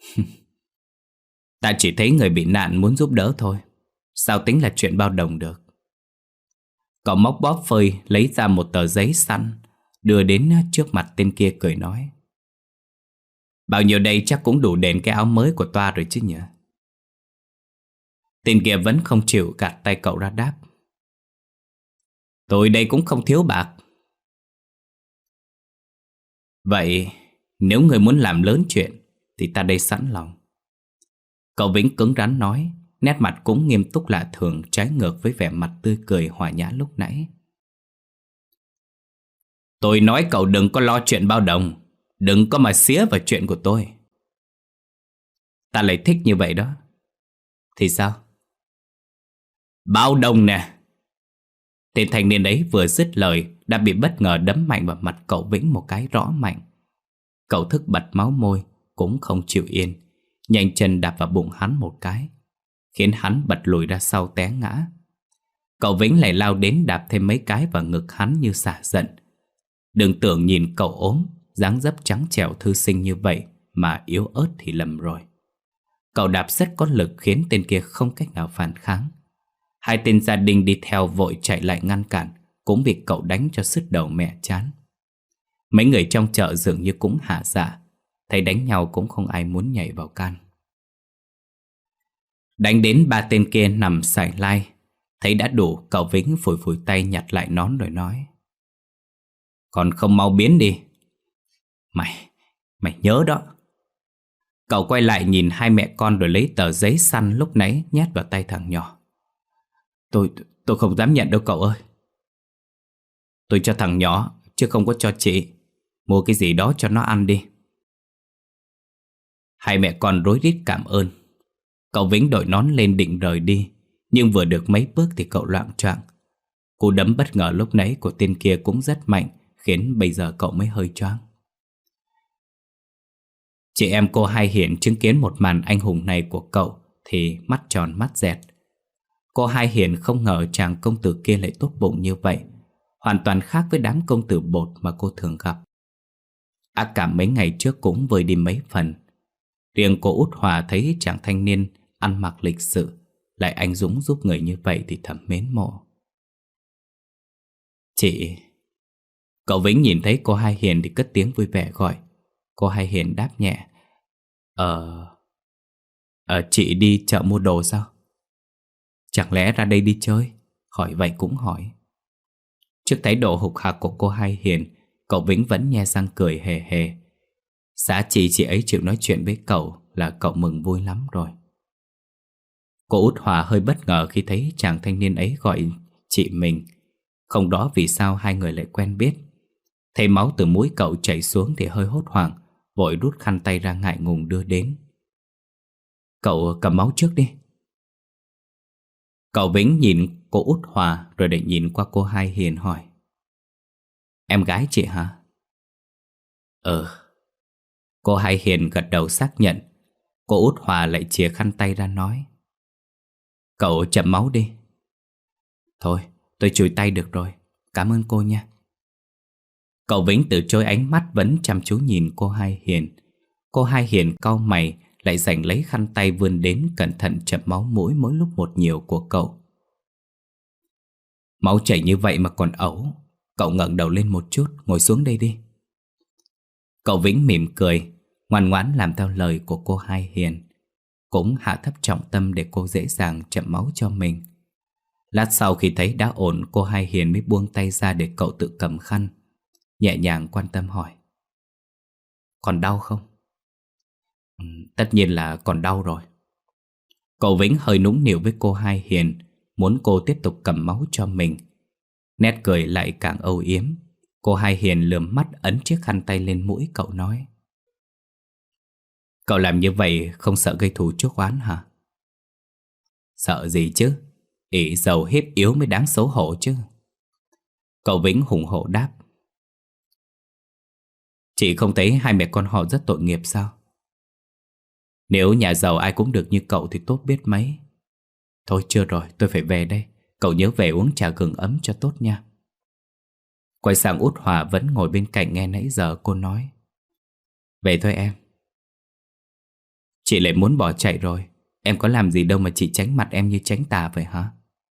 Ta chỉ thấy người bị nạn muốn giúp đỡ thôi, sao tính là chuyện bao đồng được? Cậu móc bóp phơi lấy ra một tờ giấy săn, đưa đến trước mặt tên kia cười nói. Bao nhiêu đây chắc cũng đủ đền cái áo mới của toa rồi chứ nhỉ? Tên kia vẫn không chịu gạt tay cậu ra đáp. Tôi đây cũng không thiếu bạc. Vậy nếu người muốn làm lớn chuyện thì ta đây sẵn lòng. Cậu Vĩnh cứng rắn nói, nét mặt cũng nghiêm túc lạ thường, trái ngược với vẻ mặt tươi cười hòa nhã lúc nãy. Tôi nói cậu đừng có lo chuyện bao đồng, đừng có mà xía vào chuyện của tôi. Ta lại thích như vậy đó. Thì sao? Bao đồng nè! Tên thanh niên ấy vừa dứt lời đã bị bất ngờ đấm mạnh vào mặt cậu Vĩnh một cái rõ mạnh. Cậu thức bật máu môi, cũng không chịu yên, nhanh chân đạp vào bụng hắn một cái. khiến hắn bật lùi ra sau té ngã. Cậu Vĩnh lại lao đến đạp thêm mấy cái vào ngực hắn như xả giận. Đừng tưởng nhìn cậu ốm, dáng dấp trắng trẻo thư sinh như vậy mà yếu ớt thì lầm rồi. Cậu đạp rất có lực khiến tên kia không cách nào phản kháng. Hai tên gia đình đi theo vội chạy lại ngăn cản, cũng bị cậu đánh cho sứt đầu mẹ chán. Mấy người trong chợ dường như cũng hạ dạ, thấy đánh nhau cũng không ai muốn nhảy vào can. Đánh đến ba tên kia nằm sải lai. Thấy đã đủ, cậu Vĩnh phủi phủi tay nhặt lại nón rồi nói: còn không mau biến đi. Mày nhớ đó. Cậu quay lại nhìn hai mẹ con rồi lấy tờ giấy săn lúc nãy nhét vào tay thằng nhỏ. Tôi không dám nhận đâu cậu ơi. Tôi cho thằng nhỏ chứ không có cho chị. Mua cái gì đó cho nó ăn đi. Hai mẹ con rối rít cảm ơn. Cậu Vĩnh đội nón lên định rời đi, nhưng vừa được mấy bước thì cậu loạng choạng. Cú đấm bất ngờ lúc nãy của tên kia cũng rất mạnh, khiến bây giờ cậu mới hơi choáng. Chị em cô Hai Hiển chứng kiến một màn anh hùng này của cậu thì mắt tròn mắt dẹt. Cô Hai Hiển không ngờ chàng công tử kia lại tốt bụng như vậy, hoàn toàn khác với đám công tử bột mà cô thường gặp. Ác cảm mấy ngày trước cũng vơi đi mấy phần. Riêng cô Út Hòa thấy chàng thanh niên ăn mặc lịch sự, lại anh dũng giúp người như vậy thì thầm mến mộ. Chị... Cậu Vĩnh nhìn thấy cô Hai Hiền thì cất tiếng vui vẻ gọi. Cô Hai Hiền đáp nhẹ: chị đi chợ mua đồ sao? Chẳng lẽ ra đây đi chơi? Hỏi vậy cũng hỏi. Trước thái độ hục hạc của cô Hai Hiền, cậu Vĩnh vẫn nhe răng cười hề hề. Giá trị chị ấy chịu nói chuyện với cậu là cậu mừng vui lắm rồi. Cô Út Hòa hơi bất ngờ khi thấy chàng thanh niên ấy gọi chị mình. Không rõ vì sao hai người lại quen biết. Thấy máu từ mũi cậu chảy xuống thì hơi hốt hoảng, vội rút khăn tay ra ngại ngùng đưa đến. Cậu cầm máu trước đi. Cậu Vĩnh nhìn cô Út Hòa rồi lại nhìn qua cô Hai Hiền hỏi: em gái chị hả? Cô Hai Hiền gật đầu xác nhận. Cô Út Hòa lại chìa khăn tay ra nói: cậu chậm máu đi. Thôi, tôi chùi tay được rồi, cảm ơn cô nha. Cậu Vĩnh từ chối ánh mắt vẫn chăm chú nhìn cô Hai Hiền. Cô Hai Hiền cau mày, lại giành lấy khăn tay vươn đến cẩn thận chậm máu mũi mỗi lúc một nhiều của cậu. Máu chảy như vậy mà còn ẩu. Cậu ngẩng đầu lên một chút, ngồi xuống đây đi. Cậu Vĩnh mỉm cười, ngoan ngoãn làm theo lời của cô Hai Hiền, cũng hạ thấp trọng tâm để cô dễ dàng chậm máu cho mình. Lát sau khi thấy đã ổn, cô Hai Hiền mới buông tay ra để cậu tự cầm khăn, nhẹ nhàng quan tâm hỏi: còn đau không? Tất nhiên là còn đau rồi. Cậu Vĩnh hơi nũng nịu với cô Hai Hiền, muốn cô tiếp tục cầm máu cho mình. Nét cười lại càng âu yếm. Cô Hai Hiền lườm mắt ấn chiếc khăn tay lên mũi cậu nói: cậu làm như vậy không sợ gây thù chuốc oán hả? Sợ gì chứ, ỷ giàu hiếp yếu mới đáng xấu hổ chứ. Cậu Vĩnh hùng hổ đáp: chị không thấy hai mẹ con họ rất tội nghiệp sao? Nếu nhà giàu ai cũng được như cậu thì tốt biết mấy. Thôi chưa rồi, tôi phải về đây. Cậu nhớ về uống trà gừng ấm cho tốt nha. Quay sang Út Hòa vẫn ngồi bên cạnh nghe nãy giờ cô nói: về thôi em. Chị lại muốn bỏ chạy rồi. Em có làm gì đâu mà chị tránh mặt em như tránh tà vậy hả?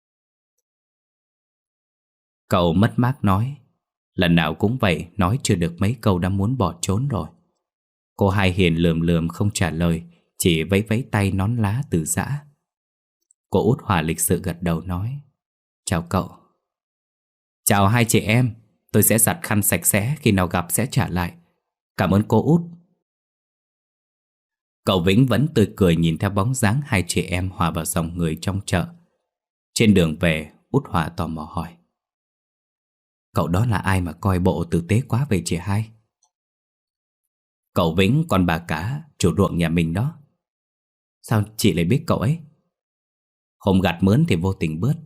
Cậu mất mát nói. Lần nào cũng vậy, nói chưa được mấy câu đã muốn bỏ trốn rồi. Cô Hai Hiền lườm lườm không trả lời, chỉ vẫy vẫy tay nón lá từ giã. Cô Út Hòa lịch sự gật đầu nói: chào cậu. Chào hai chị em. Tôi sẽ giặt khăn sạch sẽ, khi nào gặp sẽ trả lại. Cảm ơn cô Út. Cậu Vĩnh vẫn tươi cười nhìn theo bóng dáng hai chị em hòa vào dòng người trong chợ. Trên đường về, Út Hòa tò mò hỏi: cậu đó là ai mà coi bộ tử tế quá vậy chị hai? Cậu Vĩnh con bà cả, chủ ruộng nhà mình đó. Sao chị lại biết cậu ấy? Hôm gặt mướn thì vô tình bớt.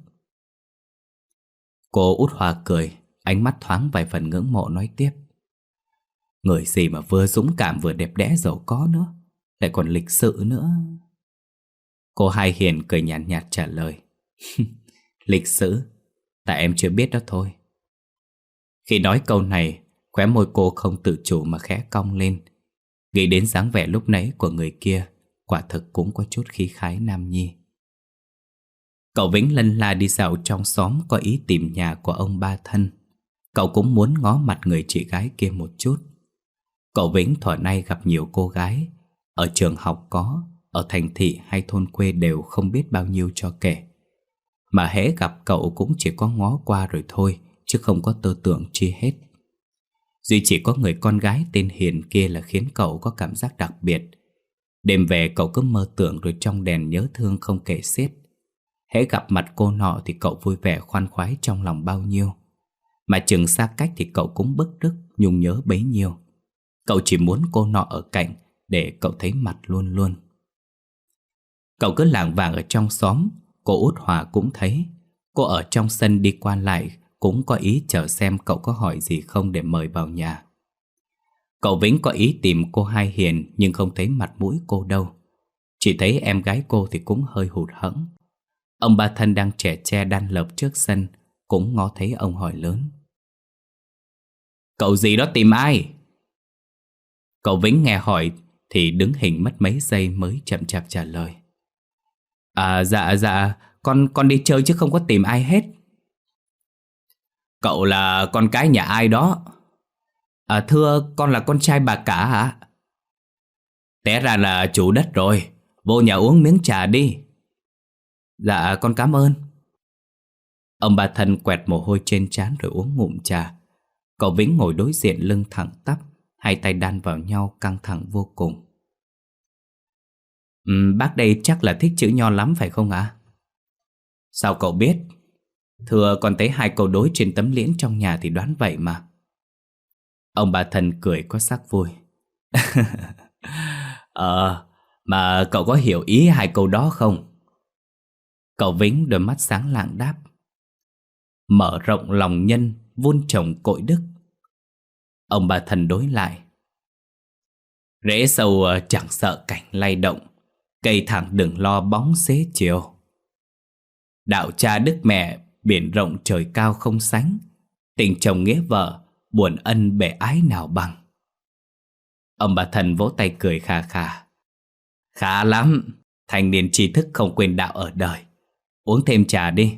Cô Út Hòa cười, ánh mắt thoáng vài phần ngưỡng mộ nói tiếp: người gì mà vừa dũng cảm vừa đẹp đẽ giàu có nữa, lại còn lịch sự nữa. Cô Hai Hiền cười nhàn nhạt trả lời. Lịch sử, tại em chưa biết đó thôi. Khi nói câu này, khóe môi cô không tự chủ mà khẽ cong lên. Nghĩ đến dáng vẻ lúc nãy của người kia, quả thực cũng có chút khí khái nam nhi. Cậu Vĩnh lân la đi dạo trong xóm, có ý tìm nhà của ông ba thân. Cậu cũng muốn ngó mặt người chị gái kia một chút. Cậu Vĩnh thuở nay gặp nhiều cô gái, ở trường học có, ở thành thị hay thôn quê đều không biết bao nhiêu cho kể. Mà hễ gặp cậu cũng chỉ có ngó qua rồi thôi, chứ không có tư tưởng chi hết. Duy chỉ có người con gái tên Hiền kia là khiến cậu có cảm giác đặc biệt. Đêm về cậu cứ mơ tưởng rồi trong đèn nhớ thương không kể xiết. Hễ gặp mặt cô nọ thì cậu vui vẻ khoan khoái trong lòng bao nhiêu. Mà chừng xa cách thì cậu cũng bức rứt nhung nhớ bấy nhiêu. Cậu chỉ muốn cô nọ ở cạnh để cậu thấy mặt luôn luôn. Cậu cứ lảng vảng ở trong xóm. Cô Út Hòa cũng thấy. Cô ở trong sân đi qua lại, cũng có ý chờ xem cậu có hỏi gì không để mời vào nhà. Cậu Vĩnh có ý tìm cô Hai Hiền, nhưng không thấy mặt mũi cô đâu. Chỉ thấy em gái cô thì cũng hơi hụt hẫng. Ông ba thân đang chẻ tre đan lợp trước sân, cũng ngó thấy ông hỏi lớn. Cậu gì đó tìm ai? Cậu Vĩnh nghe hỏi thì đứng hình mất mấy giây mới chậm chạp trả lời. Dạ, con đi chơi chứ không có tìm ai hết. Cậu là con cái nhà ai đó? Thưa, con là con trai bà cả hả? Té ra là chủ đất rồi, vô nhà uống miếng trà đi. Dạ, con cảm ơn. Ông bà thân quẹt mồ hôi trên trán rồi uống ngụm trà. Cậu Vĩnh ngồi đối diện lưng thẳng tắp, hai tay đan vào nhau căng thẳng vô cùng. Bác đây chắc là thích chữ nho lắm phải không ạ? Sao cậu biết? Thưa, con thấy hai câu đối trên tấm liễn trong nhà thì đoán vậy mà. Ông bà thân cười có sắc vui. Mà cậu có hiểu ý hai câu đó không? Cậu Vĩnh đôi mắt sáng lạng đáp. Mở rộng lòng nhân, vun trồng cội đức. Ông bà thần đối lại. Rễ sâu chẳng sợ cảnh lay động, cây thẳng đừng lo bóng xế chiều. Đạo cha đức mẹ, biển rộng trời cao không sánh. Tình chồng nghĩa vợ, buồn ân bề ái nào bằng. Ông bà thần vỗ tay cười khà khà. Khá lắm, thanh niên tri thức không quên đạo ở đời. Uống thêm trà đi.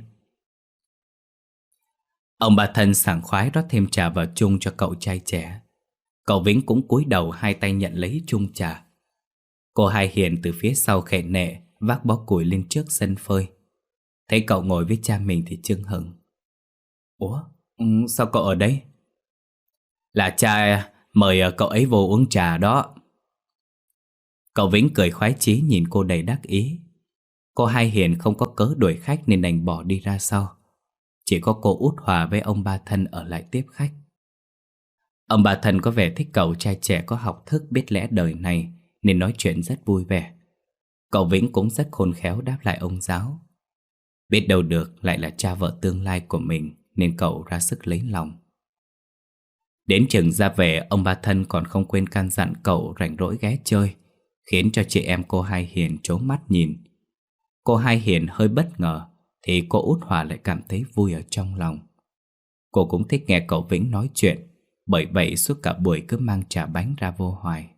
Ông bà thân sảng khoái rót thêm trà vào chung cho cậu trai trẻ. Cậu Vĩnh cũng cúi đầu hai tay nhận lấy chung trà. Cô Hai Hiền từ phía sau khệ nệ vác bó củi lên trước sân phơi. Thấy cậu ngồi với cha mình thì chưng hửng. Ủa, sao cậu ở đây? Là cha mời cậu ấy vô uống trà đó. Cậu Vĩnh cười khoái chí nhìn cô đầy đắc ý. Cô Hai Hiền không có cớ đuổi khách nên đành bỏ đi ra sau. Chỉ có cô Út Hòa với ông ba thân ở lại tiếp khách. Ông bà thân có vẻ thích cậu trai trẻ có học thức biết lẽ đời này nên nói chuyện rất vui vẻ. Cậu Vĩnh cũng rất khôn khéo đáp lại ông giáo. Biết đâu được lại là cha vợ tương lai của mình nên cậu ra sức lấy lòng. Đến chừng ra về, ông ba thân còn không quên căn dặn cậu rảnh rỗi ghé chơi, khiến cho chị em cô Hai Hiền trố mắt nhìn. Cô Hai Hiền hơi bất ngờ thì cô Út Hòa lại cảm thấy vui ở trong lòng. Cô cũng thích nghe cậu Vĩnh nói chuyện, bởi vậy suốt cả buổi cứ mang trà bánh ra vô hoài.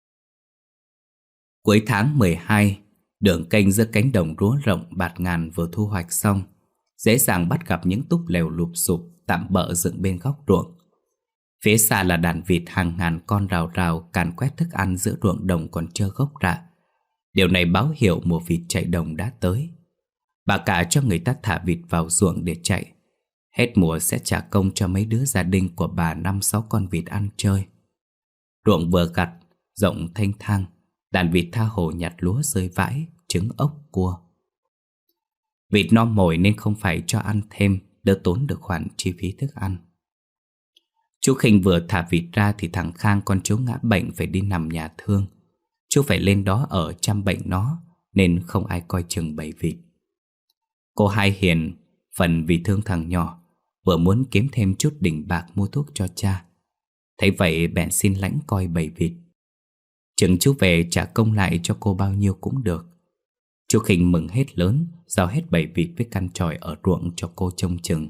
Cuối tháng 12, đường kênh giữa cánh đồng lúa rộng bạt ngàn vừa thu hoạch xong, dễ dàng bắt gặp những túp lều lụp xụp tạm bợ dựng bên góc ruộng. Phía xa là đàn vịt hàng ngàn con rào rào càn quét thức ăn giữa ruộng đồng còn trơ gốc rạ. Điều này báo hiệu mùa vịt chạy đồng đã tới. Bà cả cho người ta thả vịt vào ruộng để chạy. Hết mùa sẽ trả công cho mấy đứa gia đình của bà 5-6 con vịt ăn chơi. Ruộng vừa gặt, rộng thênh thang, đàn vịt tha hồ nhặt lúa rơi vãi, trứng ốc, cua. Vịt no mồi nên không phải cho ăn thêm, đỡ tốn được khoản chi phí thức ăn. Chú Khinh vừa thả vịt ra thì thằng Khang con chú ngã bệnh phải đi nằm nhà thương. Chú phải lên đó ở chăm bệnh nó nên không ai coi chừng bầy vịt. Cô Hai Hiền phần vì thương thằng nhỏ, vừa muốn kiếm thêm chút đỉnh bạc mua thuốc cho cha. Thấy vậy bèn xin lãnh coi bầy vịt. Chừng chú về trả công lại cho cô bao nhiêu cũng được. Chú Khinh mừng hết lớn, giao hết bầy vịt với căn tròi ở ruộng cho cô trông chừng.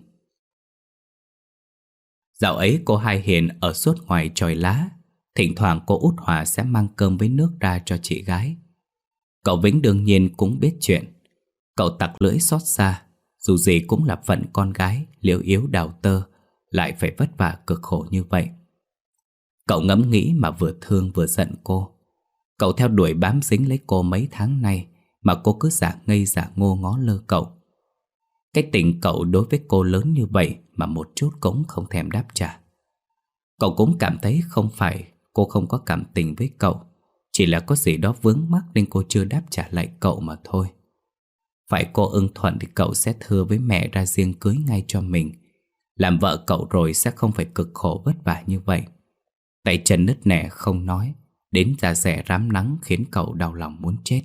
Dạo ấy cô Hai Hiền ở suốt ngoài chòi lá. Thỉnh thoảng cô Út Hòa sẽ mang cơm với nước ra cho chị gái. Cậu Vĩnh đương nhiên cũng biết chuyện. Cậu tặc lưỡi xót xa. Dù gì cũng là phận con gái liễu yếu đào tơ, lại phải vất vả cực khổ như vậy. Cậu ngẫm nghĩ mà vừa thương vừa giận cô. Cậu theo đuổi bám dính lấy cô mấy tháng nay, mà cô cứ giả ngây giả ngô ngó lơ cậu. Cái tình cậu đối với cô lớn như vậy mà một chút cũng không thèm đáp trả. Cậu cũng cảm thấy không phải cô không có cảm tình với cậu, chỉ là có gì đó vướng mắc nên cô chưa đáp trả lại cậu mà thôi. Phải cô ưng thuận thì cậu sẽ thưa với mẹ ra riêng cưới ngay cho mình. Làm vợ cậu rồi sẽ không phải cực khổ vất vả như vậy. Tay chân nứt nẻ không nói, đến da dẻ rám nắng khiến cậu đau lòng muốn chết.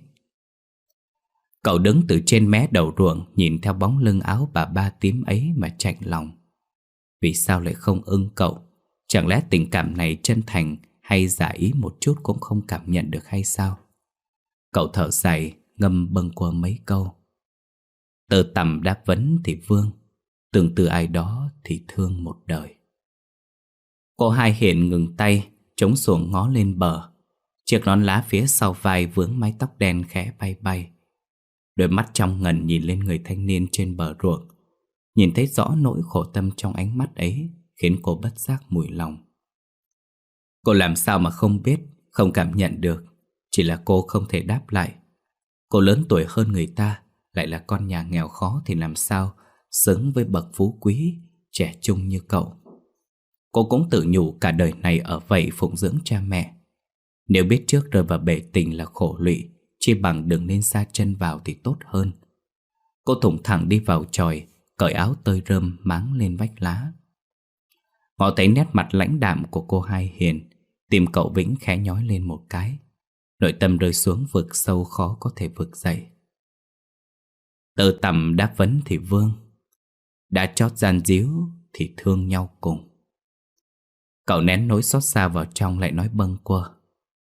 Cậu đứng từ trên mé đầu ruộng, nhìn theo bóng lưng áo bà ba tím ấy mà chạnh lòng. Vì sao lại không ưng cậu? Chẳng lẽ tình cảm này chân thành hay giả ý một chút cũng không cảm nhận được hay sao? Cậu thở dài, ngâm bâng qua mấy câu. Tơ tằm đáp vấn thì vương, tương tư ai đó thì thương một đời. Cô Hai Hiền ngừng tay, chống xuồng ngó lên bờ. Chiếc nón lá phía sau vai vướng mái tóc đen khẽ bay bay. Đôi mắt trong ngần nhìn lên người thanh niên trên bờ ruộng. Nhìn thấy rõ nỗi khổ tâm trong ánh mắt ấy, khiến cô bất giác mùi lòng. Cô làm sao mà không biết, không cảm nhận được. Chỉ là cô không thể đáp lại. Cô lớn tuổi hơn người ta, lại là con nhà nghèo khó thì làm sao xứng với bậc phú quý, trẻ trung như cậu. Cô cũng tự nhủ cả đời này ở vậy phụng dưỡng cha mẹ. Nếu biết trước rơi vào bể tình là khổ lụy, chỉ bằng đừng nên sa chân vào thì tốt hơn. Cô thủng thẳng đi vào chòi, cởi áo tơi rơm máng lên vách lá. Ngó thấy nét mặt lãnh đạm của cô Hai Hiền, tim cậu Vĩnh khẽ nhói lên một cái. Nội tâm rơi xuống vực sâu khó có thể vực dậy. Tơ tằm đáp vấn thì vương, đã chót gian díu thì thương nhau cùng. Cậu nén nỗi xót xa vào trong lại nói bâng quơ.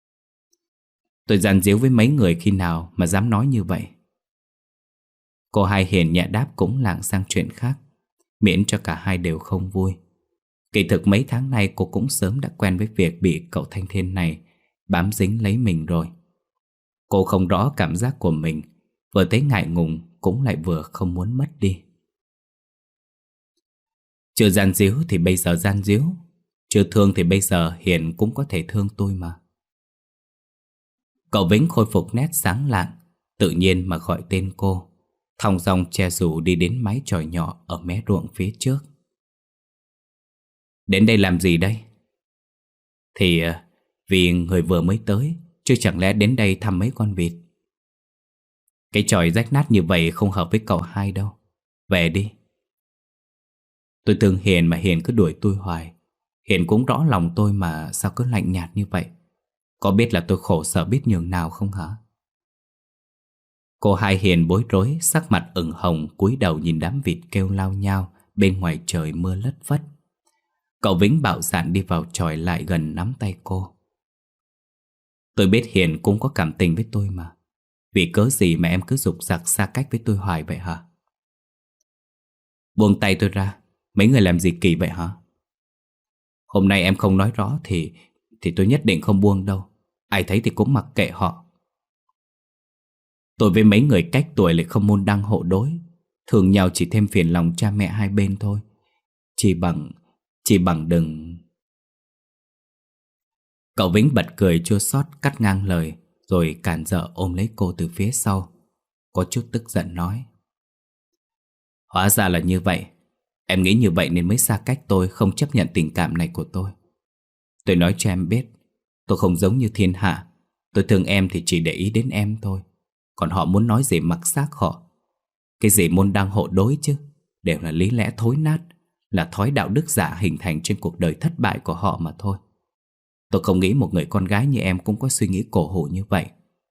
Tôi gian díu với mấy người khi nào mà dám nói như vậy? Cô Hai Hiền nhẹ đáp cũng lảng sang chuyện khác, miễn cho cả hai đều không vui. Kỳ thực mấy tháng nay cô cũng sớm đã quen với việc bị cậu thanh thiên này bám dính lấy mình rồi. Cô không rõ cảm giác của mình, vừa thấy ngại ngùng cũng lại vừa không muốn mất đi. Chưa gian díu thì bây giờ gian díu, chưa thương thì bây giờ Hiền cũng có thể thương tôi mà. Cậu Vĩnh khôi phục nét sáng lạng, tự nhiên mà gọi tên cô, thong dong che dù đi đến mái chòi nhỏ ở mé ruộng phía trước. Đến đây làm gì đây? Thì vì người vừa mới tới, chứ chẳng lẽ đến đây thăm mấy con vịt. Cái chòi rách nát như vậy không hợp với cậu hai đâu. Về đi. Tôi thương Hiền mà Hiền cứ đuổi tôi hoài. Hiền cũng rõ lòng tôi mà sao cứ lạnh nhạt như vậy. Có biết là tôi khổ sở biết nhường nào không hả? Cô Hai Hiền bối rối, sắc mặt ửng hồng, cúi đầu nhìn đám vịt kêu lao nhao bên ngoài trời mưa lất phất. Cậu Vĩnh bạo dạn đi vào chòi lại gần nắm tay cô. Tôi biết Hiền cũng có cảm tình với tôi mà. Vì cớ gì mà em cứ rục rặc xa cách với tôi hoài vậy hả? Buông tay tôi ra. Mấy người làm gì kỳ vậy hả? Hôm nay em không nói rõ thì tôi nhất định không buông đâu. Ai thấy thì cũng mặc kệ họ. Tôi với mấy người cách tuổi lại không môn đăng hộ đối, thường nhau chỉ thêm phiền lòng cha mẹ hai bên thôi. Chỉ bằng đừng... Cậu Vĩnh bật cười chua xót cắt ngang lời, rồi cản rỡ ôm lấy cô từ phía sau. Có chút tức giận nói. Hóa ra là như vậy. Em nghĩ như vậy nên mới xa cách tôi, không chấp nhận tình cảm này của tôi. Tôi nói cho em biết, tôi không giống như thiên hạ. Tôi thương em thì chỉ để ý đến em thôi. Còn họ muốn nói gì mặc xác họ. Cái gì môn đăng hộ đối chứ, đều là lý lẽ thối nát, là thói đạo đức giả hình thành trên cuộc đời thất bại của họ mà thôi. Tôi không nghĩ một người con gái như em cũng có suy nghĩ cổ hủ như vậy.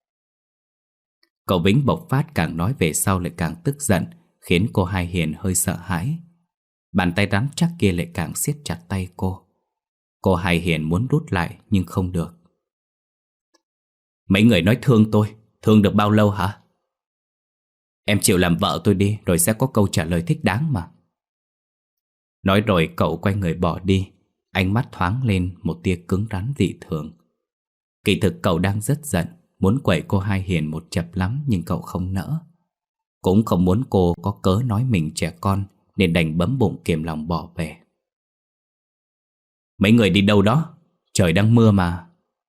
Cậu Vĩnh bộc phát, càng nói về sau lại càng tức giận, khiến cô Hai Hiền hơi sợ hãi. Bàn tay rắn chắc kia lại càng siết chặt tay cô. Cô Hai Hiền muốn rút lại nhưng không được. Mấy người nói thương tôi, thương được bao lâu hả? Em chịu làm vợ tôi đi, rồi sẽ có câu trả lời thích đáng mà. Nói rồi cậu quay người bỏ đi, ánh mắt thoáng lên một tia cứng rắn dị thường. Kỳ thực cậu đang rất giận, muốn quậy cô Hai Hiền một chập lắm, nhưng cậu không nỡ. Cũng không muốn cô có cớ nói mình trẻ con, nên đành bấm bụng kiềm lòng bỏ về. Mấy người đi đâu đó? Trời đang mưa mà.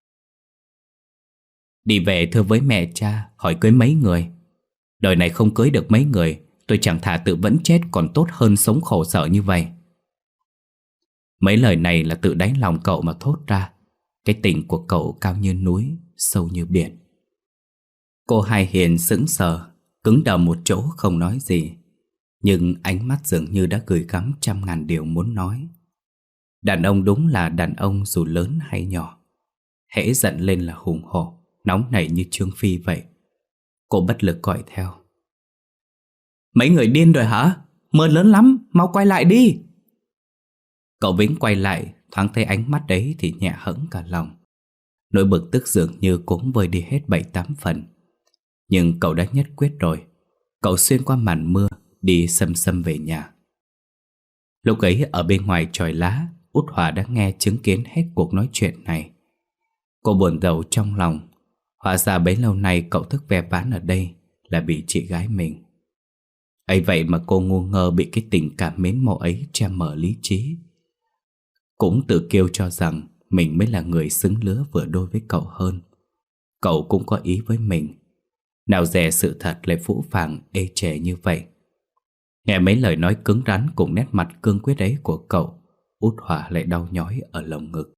Đi về thưa với mẹ cha, hỏi cưới mấy người. Đời này không cưới được mấy người, tôi chẳng thà tự vẫn chết còn tốt hơn sống khổ sở như vậy. Mấy lời này là tự đáy lòng cậu mà thốt ra. Cái tình của cậu cao như núi, sâu như biển. Cô Hai Hiền sững sờ, cứng đờ một chỗ không nói gì. Nhưng ánh mắt dường như đã gửi gắm trăm ngàn điều muốn nói. Đàn ông đúng là đàn ông dù lớn hay nhỏ. Hễ giận lên là hùng hổ, nóng nảy như Trương Phi vậy. Cô bất lực gọi theo. Mấy người điên rồi hả? Mưa lớn lắm, mau quay lại đi. Cậu Vĩnh quay lại, thoáng thấy ánh mắt đấy thì nhẹ hẫng cả lòng. Nỗi bực tức dường như cũng vơi đi hết 7-8 phần. Nhưng cậu đã nhất quyết rồi. Cậu xuyên qua màn mưa, đi xâm xâm về nhà. Lúc ấy ở bên ngoài chòi lá, Út Hòa đã nghe chứng kiến hết cuộc nói chuyện này. Cô buồn rầu trong lòng. Hóa ra bấy lâu nay cậu thức ve vãn ở đây là bị chị gái mình. Ấy vậy mà cô ngu ngơ bị cái tình cảm mến mộ ấy che mờ lý trí. Cũng tự kêu cho rằng mình mới là người xứng lứa vừa đôi với cậu hơn. Cậu cũng có ý với mình. Nào dè sự thật lại phũ phàng ê chề như vậy. Nghe mấy lời nói cứng rắn cùng nét mặt cương quyết ấy của cậu, Út Hòa lại đau nhói ở lồng ngực.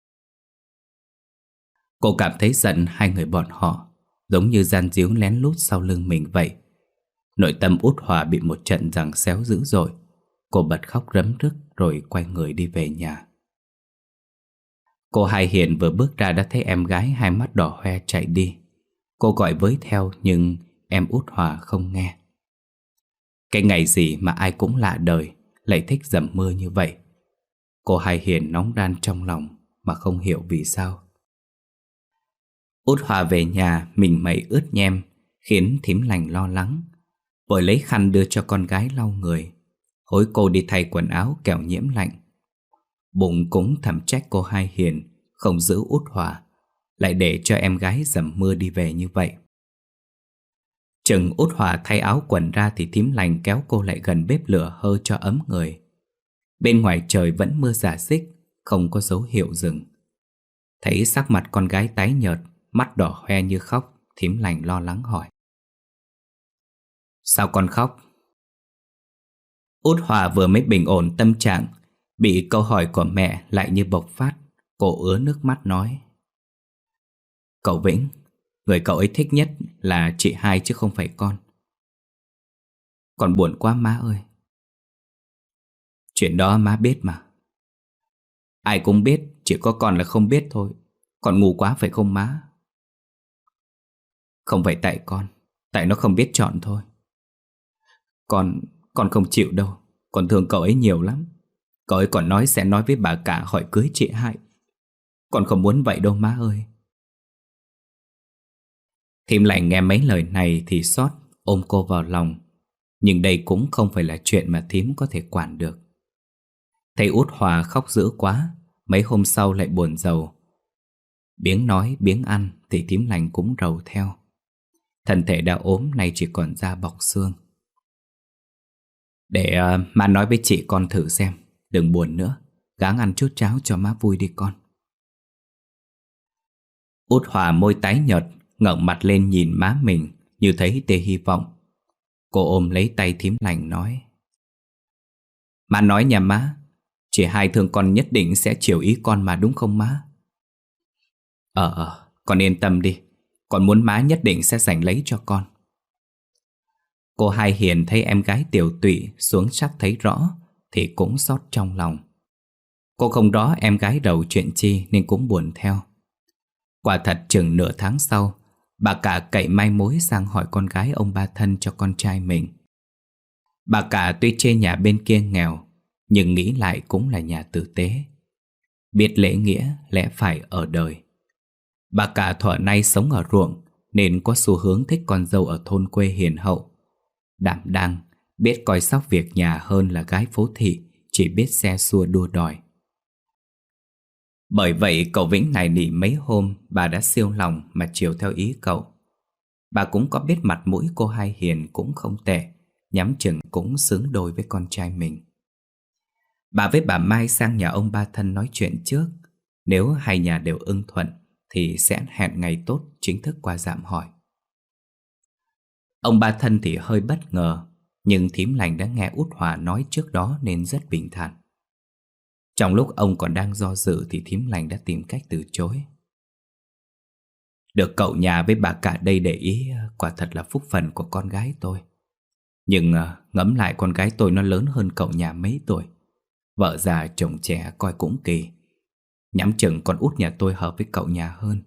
Cô cảm thấy giận hai người bọn họ, giống như gian díu lén lút sau lưng mình vậy. Nội tâm Út Hòa bị một trận giằng xéo dữ dội. Cô bật khóc rấm rứt rồi quay người đi về nhà. Cô Hai Hiền vừa bước ra đã thấy em gái hai mắt đỏ hoe chạy đi. Cô gọi với theo nhưng em Út Hòa không nghe. Cái ngày gì mà ai cũng lạ đời, lại thích dầm mưa như vậy. Cô Hai Hiền nóng ran trong lòng mà không hiểu vì sao. Út Hòa về nhà mình mẩy ướt nhem, khiến thím Lành lo lắng. Vội lấy khăn đưa cho con gái lau người, hối cô đi thay quần áo kẻo nhiễm lạnh. Bụng cũng thầm trách cô Hai Hiền không giữ Út Hòa, lại để cho em gái dầm mưa đi về như vậy. Chừng Út Hòa thay áo quần ra thì thím Lành kéo cô lại gần bếp lửa hơ cho ấm người. Bên ngoài trời vẫn mưa rả rích, không có dấu hiệu dừng. Thấy sắc mặt con gái tái nhợt, mắt đỏ hoe như khóc, thím Lành lo lắng hỏi. Sao con khóc? Út Hòa vừa mới bình ổn tâm trạng, bị câu hỏi của mẹ lại như bộc phát. Cô ứa nước mắt nói. Cậu Vĩnh, người cậu ấy thích nhất là chị Hai chứ không phải con. Con buồn quá má ơi. Chuyện đó má biết mà. Ai cũng biết, chỉ có con là không biết thôi. Con ngu quá phải không má? Không phải tại con, tại nó không biết chọn thôi. Con không chịu đâu. Con thương cậu ấy nhiều lắm. Cậu ấy còn nói sẽ nói với bà cả hỏi cưới chị Hai. Con không muốn vậy đâu má ơi. Thím Lành nghe mấy lời này thì xót, ôm cô vào lòng. Nhưng đây cũng không phải là chuyện mà thím có thể quản được. Thấy Út Hòa khóc dữ quá, mấy hôm sau lại buồn rầu. Biếng nói biếng ăn thì thím Lành cũng rầu theo. Thân thể đã ốm nay chỉ còn da bọc xương. Để má nói với chị con thử xem. Đừng buồn nữa, gắng ăn chút cháo cho má vui đi con. Út Hòa môi tái nhợt, ngẩng mặt lên nhìn má mình như thấy tia hy vọng. Cô ôm lấy tay thím Lành nói. Má nói nhà má, chị Hai thương con nhất định sẽ chiều ý con mà đúng không má? Con yên tâm đi. Con muốn má nhất định sẽ giành lấy cho con. Cô Hai Hiền thấy em gái tiểu tụy xuống sắc thấy rõ thì cũng xót trong lòng. Cô không rõ em gái đầu chuyện chi nên cũng buồn theo. Quả thật chừng nửa tháng sau, bà cả cậy mai mối sang hỏi con gái ông ba thân cho con trai mình. Bà cả tuy chê nhà bên kia nghèo, nhưng nghĩ lại cũng là nhà tử tế, biết lễ nghĩa lẽ phải ở đời. Bà cả thuở nay sống ở ruộng nên có xu hướng thích con dâu ở thôn quê hiền hậu. đảm đang, biết coi sóc việc nhà hơn là gái phố thị, chỉ biết xe xua đua đòi. Bởi vậy cậu Vĩnh nài nỉ mấy hôm, bà đã siêu lòng mà chiều theo ý cậu. Bà cũng có biết mặt mũi cô Hai Hiền cũng không tệ, nhắm chừng cũng xứng đôi với con trai mình. Bà với bà Mai sang nhà ông Ba Thân nói chuyện trước. Nếu hai nhà đều ưng thuận thì sẽ hẹn ngày tốt chính thức qua dạm hỏi. Ông Ba Thân thì hơi bất ngờ, nhưng thím lành đã nghe Út Hòa nói trước đó nên rất bình thản. Trong lúc ông còn đang do dự thì thím lành đã tìm cách từ chối. Được cậu nhà với bà cả đây để ý quả thật là phúc phần của con gái tôi. Nhưng ngẫm lại con gái tôi nó lớn hơn cậu nhà mấy tuổi. Vợ già chồng trẻ coi cũng kỳ. Nhắm chừng con út nhà tôi hợp với cậu nhà hơn.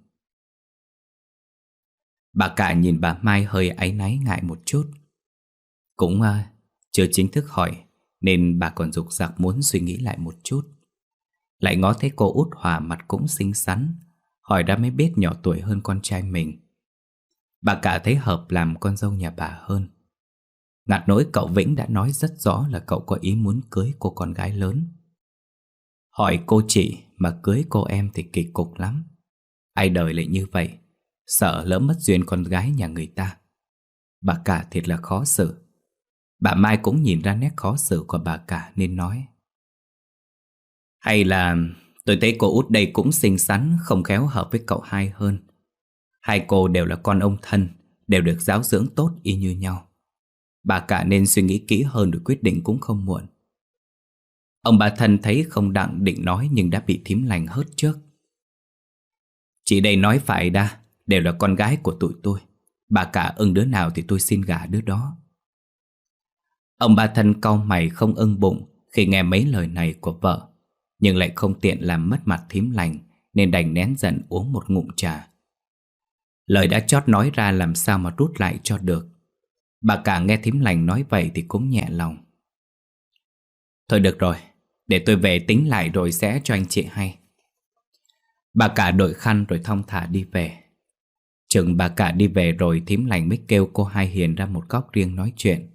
Bà cả nhìn bà Mai hơi áy náy ngại một chút. Cũng chưa chính thức hỏi nên bà còn dục dặc muốn suy nghĩ lại một chút. Lại ngó thấy cô Út Hòa mặt cũng xinh xắn, hỏi đã mới biết nhỏ tuổi hơn con trai mình. Bà cả thấy hợp làm con dâu nhà bà hơn. Ngặt nỗi cậu Vĩnh đã nói rất rõ là cậu có ý muốn cưới cô con gái lớn. Hỏi cô chị mà cưới cô em thì kỳ cục lắm. Ai đời lại như vậy, sợ lỡ mất duyên con gái nhà người ta. Bà cả thiệt là khó xử. Bà Mai cũng nhìn ra nét khó xử của bà cả nên nói: hay là tôi thấy cô út đây cũng xinh xắn, không khéo hợp với cậu Hai hơn. Hai cô đều là con ông thân, đều được giáo dưỡng tốt y như nhau. Bà cả nên suy nghĩ kỹ hơn rồi quyết định cũng không muộn. Ông Ba Thân thấy không đặng định nói nhưng đã bị thím lành hớt trước. Chị đây nói phải đa, đều là con gái của tụi tôi. Bà cả ưng đứa nào thì tôi xin gả đứa đó. Ông Ba Thân cau mày không ưng bụng khi nghe mấy lời này của vợ, nhưng lại không tiện làm mất mặt thím lành nên đành nén giận uống một ngụm trà. Lời đã chót nói ra làm sao mà rút lại cho được. Bà cả nghe thím lành nói vậy thì cũng nhẹ lòng. Thôi được rồi, để tôi về tính lại rồi sẽ cho anh chị hay. Bà cả đội khăn rồi thong thả đi về. Chừng bà cả đi về rồi thím lành mới kêu cô Hai Hiền ra một góc riêng nói chuyện.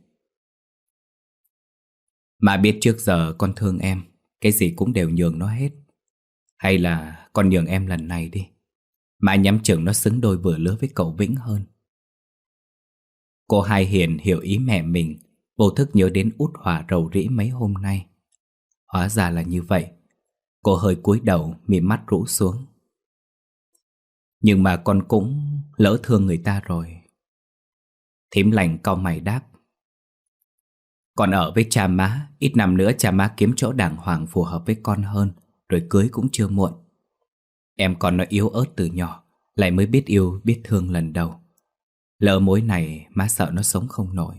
Mà biết trước giờ con thương em, cái gì cũng đều nhường nó hết. Hay là con nhường em lần này đi, mà nhắm chừng nó xứng đôi vừa lứa với cậu Vĩnh hơn. Cô Hai Hiền hiểu ý mẹ mình, vô thức nhớ đến Út Hòa rầu rĩ mấy hôm nay. Hóa ra là như vậy. Cô hơi cúi đầu, mí mắt rũ xuống. Nhưng mà con cũng lỡ thương người ta rồi. Thím lành cau mày đáp. Con ở với cha má, ít năm nữa cha má kiếm chỗ đàng hoàng phù hợp với con hơn, rồi cưới cũng chưa muộn. Em con nó yếu ớt từ nhỏ, lại mới biết yêu biết thương lần đầu. Lỡ mối này má sợ nó sống không nổi.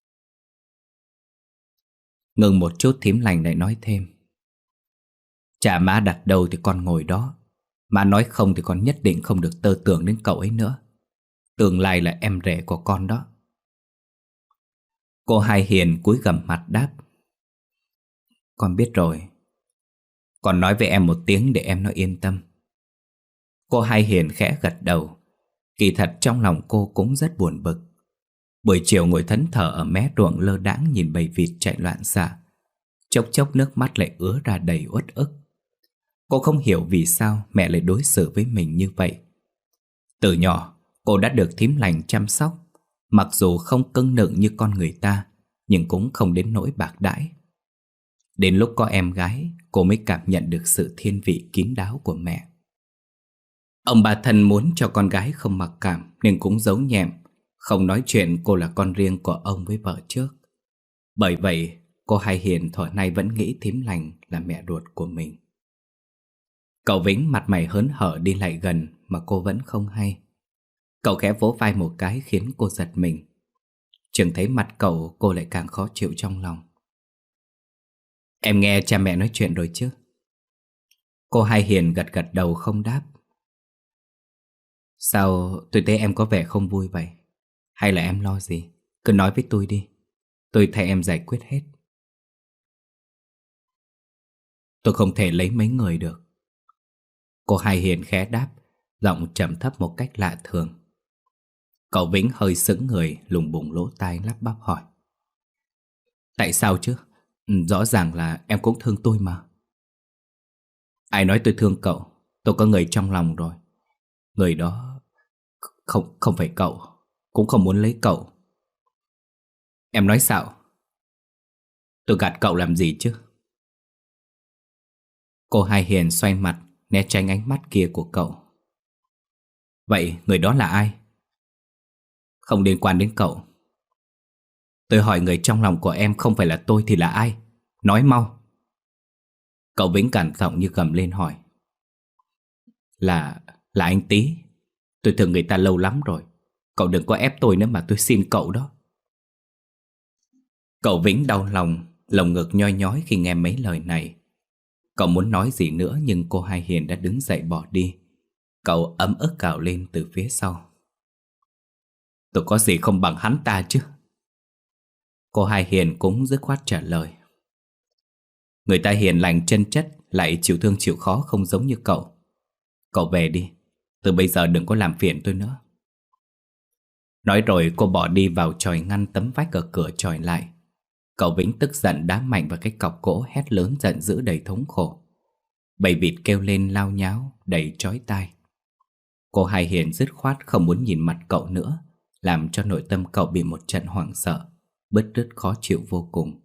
Ngừng một chút thím lành lại nói thêm. Cha má đặt đâu thì con ngồi đó. Má nói không thì con nhất định không được tơ tưởng đến cậu ấy nữa. Tương lai là em rể của con đó. Cô Hai Hiền cúi gằm mặt đáp. Con biết rồi. Con nói với em một tiếng để em nó yên tâm. Cô Hai Hiền khẽ gật đầu. Kỳ thật trong lòng cô cũng rất buồn bực. Buổi chiều ngồi thẫn thờ ở mé ruộng lơ đãng nhìn bầy vịt chạy loạn xạ, chốc chốc nước mắt lại ứa ra đầy uất ức. Cô không hiểu vì sao mẹ lại đối xử với mình như vậy. Từ nhỏ cô đã được thím lành chăm sóc. Mặc dù không cưng nựng như con người ta, nhưng cũng không đến nỗi bạc đãi. Đến lúc có em gái, cô mới cảm nhận được sự thiên vị kín đáo của mẹ. Ông Ba Thân muốn cho con gái không mặc cảm nên cũng giấu nhẹm, không nói chuyện cô là con riêng của ông với vợ trước. Bởi vậy cô Hai Hiền thuở nay vẫn nghĩ thím lành là mẹ ruột của mình. Cậu Vĩnh mặt mày hớn hở đi lại gần mà cô vẫn không hay. Cậu khẽ vỗ vai một cái khiến cô giật mình. Chừng thấy mặt cậu cô lại càng khó chịu trong lòng. Em nghe cha mẹ nói chuyện rồi chứ? Cô Hai Hiền gật gật đầu không đáp. Sao tôi thấy em có vẻ không vui vậy? Hay là em lo gì? Cứ nói với tôi đi, tôi thay em giải quyết hết. Tôi không thể lấy mấy người được. Cô Hai Hiền khẽ đáp, giọng trầm thấp một cách lạ thường. Cậu Vĩnh hơi sững người, lùng bùng lỗ tai lắp bắp hỏi. Tại sao chứ? Rõ ràng là em cũng thương tôi mà. Ai nói tôi thương cậu? Tôi có người trong lòng rồi. Người đó không không phải cậu, cũng không muốn lấy cậu. Em nói sao? Tôi gạt cậu làm gì chứ? Cô Hai Hiền xoay mặt, né tránh ánh mắt kia của cậu. Vậy người đó là ai? Không liên quan đến cậu. Tôi hỏi người trong lòng của em không phải là tôi thì là ai? Nói mau. Cậu Vĩnh cản giọng như gầm lên hỏi. Là anh Tý. Tôi thương người ta lâu lắm rồi. Cậu đừng có ép tôi nữa mà tôi xin cậu đó. Cậu Vĩnh đau lòng, lồng ngực nhoi nhói khi nghe mấy lời này. Cậu muốn nói gì nữa nhưng cô Hai Hiền đã đứng dậy bỏ đi. Cậu ấm ức gào lên từ phía sau. Tôi có gì không bằng hắn ta chứ? Cô Hai Hiền cũng dứt khoát trả lời. Người ta hiền lành chân chất, lại chịu thương chịu khó không giống như cậu. Cậu về đi, từ bây giờ đừng có làm phiền tôi nữa. Nói rồi cô bỏ đi vào chòi ngăn tấm vách ở cửa chòi lại. Cậu Vĩnh tức giận đá mạnh vào cái cọc gỗ, hét lớn giận dữ đầy thống khổ. Bầy vịt kêu lên lao nháo đầy chói tai. Cô Hai Hiền dứt khoát không muốn nhìn mặt cậu nữa, làm cho nội tâm cậu bị một trận hoảng sợ, bứt rứt khó chịu vô cùng.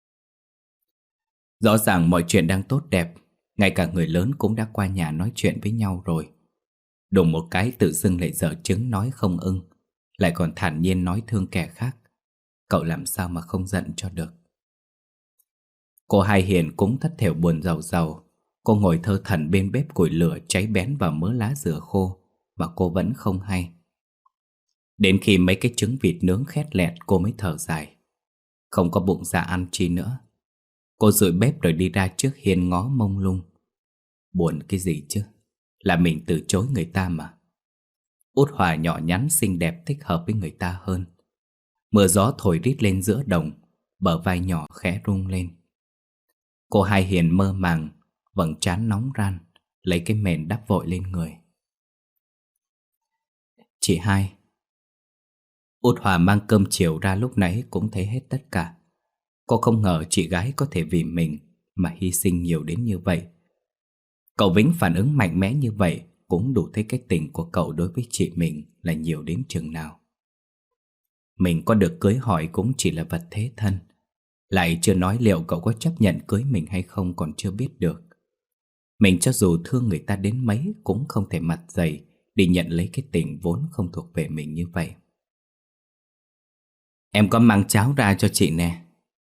Rõ ràng mọi chuyện đang tốt đẹp, ngay cả người lớn cũng đã qua nhà nói chuyện với nhau rồi. Đùng một cái tự dưng lại dở chứng nói không ưng, lại còn thản nhiên nói thương kẻ khác. Cậu làm sao mà không giận cho được. Cô Hai Hiền cũng thất thểu buồn rầu rầu. Cô ngồi thơ thẩn bên bếp củi lửa cháy bén vào mớ lá dừa khô, mà cô vẫn không hay. Đến khi mấy cái trứng vịt nướng khét lẹt cô mới thở dài. Không có bụng dạ ăn chi nữa. Cô dụi bếp rồi đi ra trước hiên ngó mông lung. Buồn cái gì chứ? Là mình từ chối người ta mà. Út Hòa nhỏ nhắn xinh đẹp thích hợp với người ta hơn. Mưa gió thổi rít lên giữa đồng, bờ vai nhỏ khẽ rung lên. Cô Hai Hiền mơ màng, vầng trán nóng ran, lấy cái mền đắp vội lên người. Chị Hai. Út Hòa mang cơm chiều ra lúc nãy cũng thấy hết tất cả. Cô không ngờ chị gái có thể vì mình mà hy sinh nhiều đến như vậy. Cậu Vĩnh phản ứng mạnh mẽ như vậy cũng đủ thấy cái tình của cậu đối với chị mình là nhiều đến chừng nào. Mình có được cưới hỏi cũng chỉ là vật thế thân. Lại chưa nói liệu cậu có chấp nhận cưới mình hay không còn chưa biết được. Mình cho dù thương người ta đến mấy cũng không thể mặt dày để nhận lấy cái tình vốn không thuộc về mình như vậy. Em có mang cháo ra cho chị nè.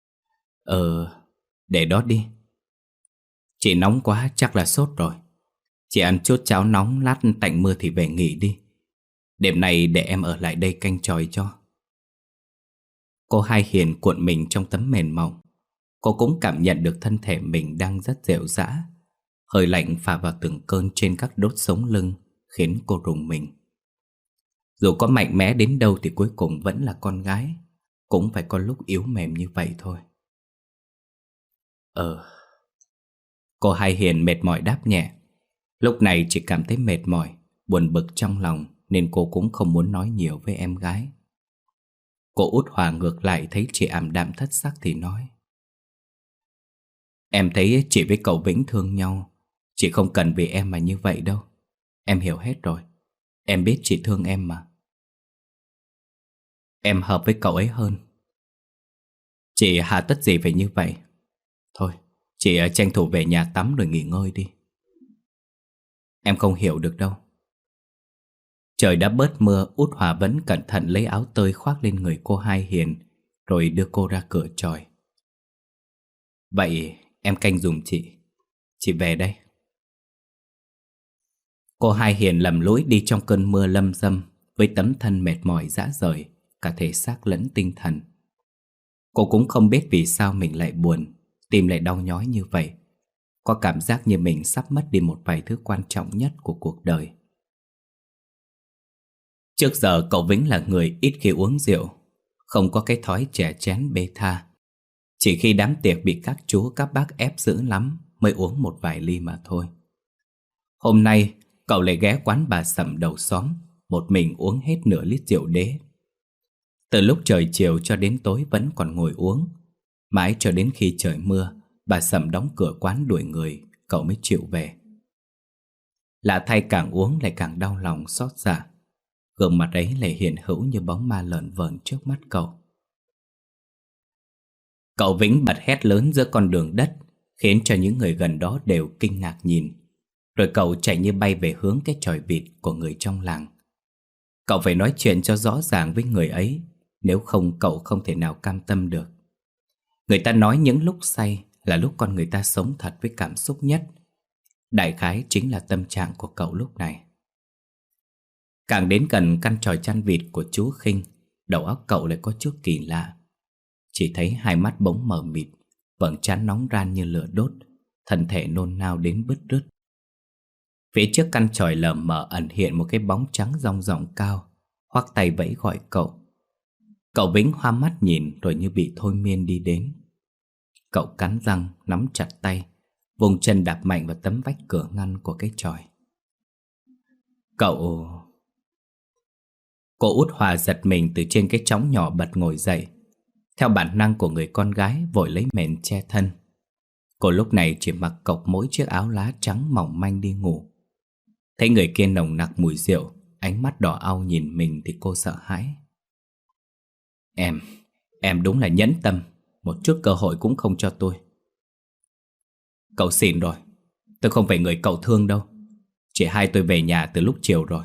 Để đó đi. Chị nóng quá chắc là sốt rồi. Chị ăn chút cháo nóng, lát tạnh mưa thì về nghỉ đi. Đêm nay để em ở lại đây canh chòi cho. Cô Hai Hiền cuộn mình trong tấm mền mỏng. Cô cũng cảm nhận được thân thể mình đang rất dẻo dã. Hơi lạnh phả vào từng cơn trên các đốt sống lưng, khiến cô rùng mình. Dù có mạnh mẽ đến đâu thì cuối cùng vẫn là con gái, cũng phải có lúc yếu mềm như vậy thôi. Cô Hai Hiền mệt mỏi đáp nhẹ. Lúc này chỉ cảm thấy mệt mỏi, buồn bực trong lòng, nên cô cũng không muốn nói nhiều với em gái. Cô Út Hòa ngược lại thấy chị ảm đạm thất sắc thì nói. Em thấy chị với cậu Vĩnh thương nhau, chị không cần vì em mà như vậy đâu. Em hiểu hết rồi. Em biết chị thương em mà. Em hợp với cậu ấy hơn. Chị hà tất gì phải như vậy. Thôi, chị tranh thủ về nhà tắm rồi nghỉ ngơi đi. Em không hiểu được đâu. Trời đã bớt mưa, Út Hòa vẫn cẩn thận lấy áo tơi khoác lên người cô Hai Hiền, rồi đưa cô ra cửa chòi. Vậy em canh giùm chị. Chị về đây. Cô Hai Hiền lầm lũi đi trong cơn mưa lâm dâm, với tấm thân mệt mỏi rã rời, cả thể xác lẫn tinh thần. Cô cũng không biết vì sao mình lại buồn, tim lại đau nhói như vậy. Có cảm giác như mình sắp mất đi một vài thứ quan trọng nhất của cuộc đời. Trước giờ cậu Vĩnh là người ít khi uống rượu, không có cái thói chè chén bê tha. Chỉ khi đám tiệc bị các chú các bác ép dữ lắm mới uống một vài ly mà thôi. Hôm nay cậu lại ghé quán bà Sầm đầu xóm, một mình uống hết nửa lít rượu đế. Từ lúc trời chiều cho đến tối vẫn còn ngồi uống. Mãi cho đến khi trời mưa, bà Sầm đóng cửa quán đuổi người, cậu mới chịu về. Lạ thay, càng uống lại càng đau lòng xót xa. Gương mặt ấy lại hiện hữu như bóng ma lợn vợn trước mắt cậu. Cậu Vĩnh bật hét lớn giữa con đường đất, khiến cho những người gần đó đều kinh ngạc nhìn. Rồi cậu chạy như bay về hướng cái chòi vịt của người trong làng. Cậu phải nói chuyện cho rõ ràng với người ấy, nếu không cậu không thể nào cam tâm được. Người ta nói những lúc say là lúc con người ta sống thật với cảm xúc nhất. Đại khái chính là tâm trạng của cậu lúc này. Càng đến gần căn chòi chăn vịt của chú Khinh, đầu óc cậu lại có chút kỳ lạ. Chỉ thấy hai mắt bỗng mờ mịt, vầng trán nóng ran như lửa đốt, thân thể nôn nao đến bứt rứt. Phía trước căn chòi lờ mờ ẩn hiện một cái bóng trắng dong dỏng cao, khoác tay vẫy gọi cậu. Cậu Vĩnh hoa mắt nhìn rồi như bị thôi miên đi đến. Cậu cắn răng, nắm chặt tay, vùng chân đạp mạnh vào tấm vách cửa ngăn của cái chòi. Cô Út Hòa giật mình từ trên cái chõng nhỏ bật ngồi dậy. Theo bản năng của người con gái vội lấy mền che thân. Cô lúc này chỉ mặc cộc mỗi chiếc áo lá trắng mỏng manh đi ngủ. Thấy người kia nồng nặc mùi rượu, ánh mắt đỏ au nhìn mình thì cô sợ hãi. Em đúng là nhẫn tâm, một chút cơ hội cũng không cho tôi. Cậu xỉn rồi, tôi không phải người cậu thương đâu. Chị hai tôi về nhà từ lúc chiều rồi.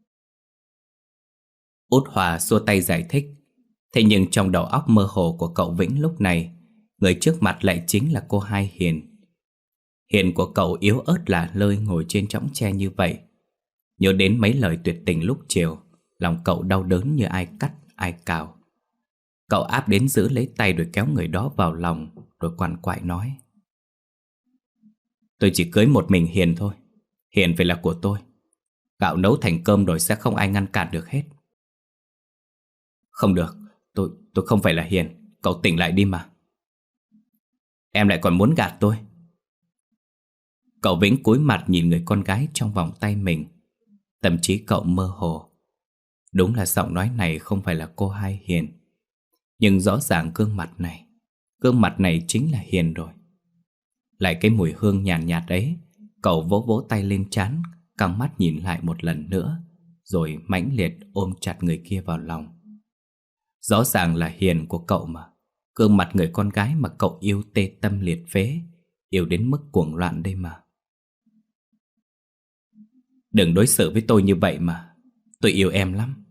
Út Hòa xua tay giải thích. Thế nhưng trong đầu óc mơ hồ của cậu Vĩnh lúc này, người trước mặt lại chính là cô Hai Hiền. Hiền của cậu yếu ớt lả lơi ngồi trên chõng tre như vậy. Nhớ đến mấy lời tuyệt tình lúc chiều, lòng cậu đau đớn như ai cắt, ai cào. Cậu áp đến giữ lấy tay rồi kéo người đó vào lòng, rồi quằn quại nói: Tôi chỉ cưới một mình Hiền thôi. Hiền phải là của tôi. Gạo nấu thành cơm rồi sẽ không ai ngăn cản được hết. Không được, tôi không phải là Hiền. Cậu tỉnh lại đi mà. Em lại còn muốn gạt tôi. Cậu Vĩnh cúi mặt nhìn người con gái trong vòng tay mình. Tâm trí cậu mơ hồ. Đúng là giọng nói này không phải là cô Hai Hiền, nhưng rõ ràng gương mặt này chính là Hiền rồi. Lại cái mùi hương nhàn nhạt ấy. Cậu vỗ vỗ tay lên trán, căng mắt nhìn lại một lần nữa, rồi mãnh liệt ôm chặt người kia vào lòng. Rõ ràng là Hiền của cậu mà. Gương mặt người con gái mà cậu yêu tê tâm liệt phế, yêu đến mức cuồng loạn đây mà. Đừng đối xử với tôi như vậy mà. Tôi yêu em lắm.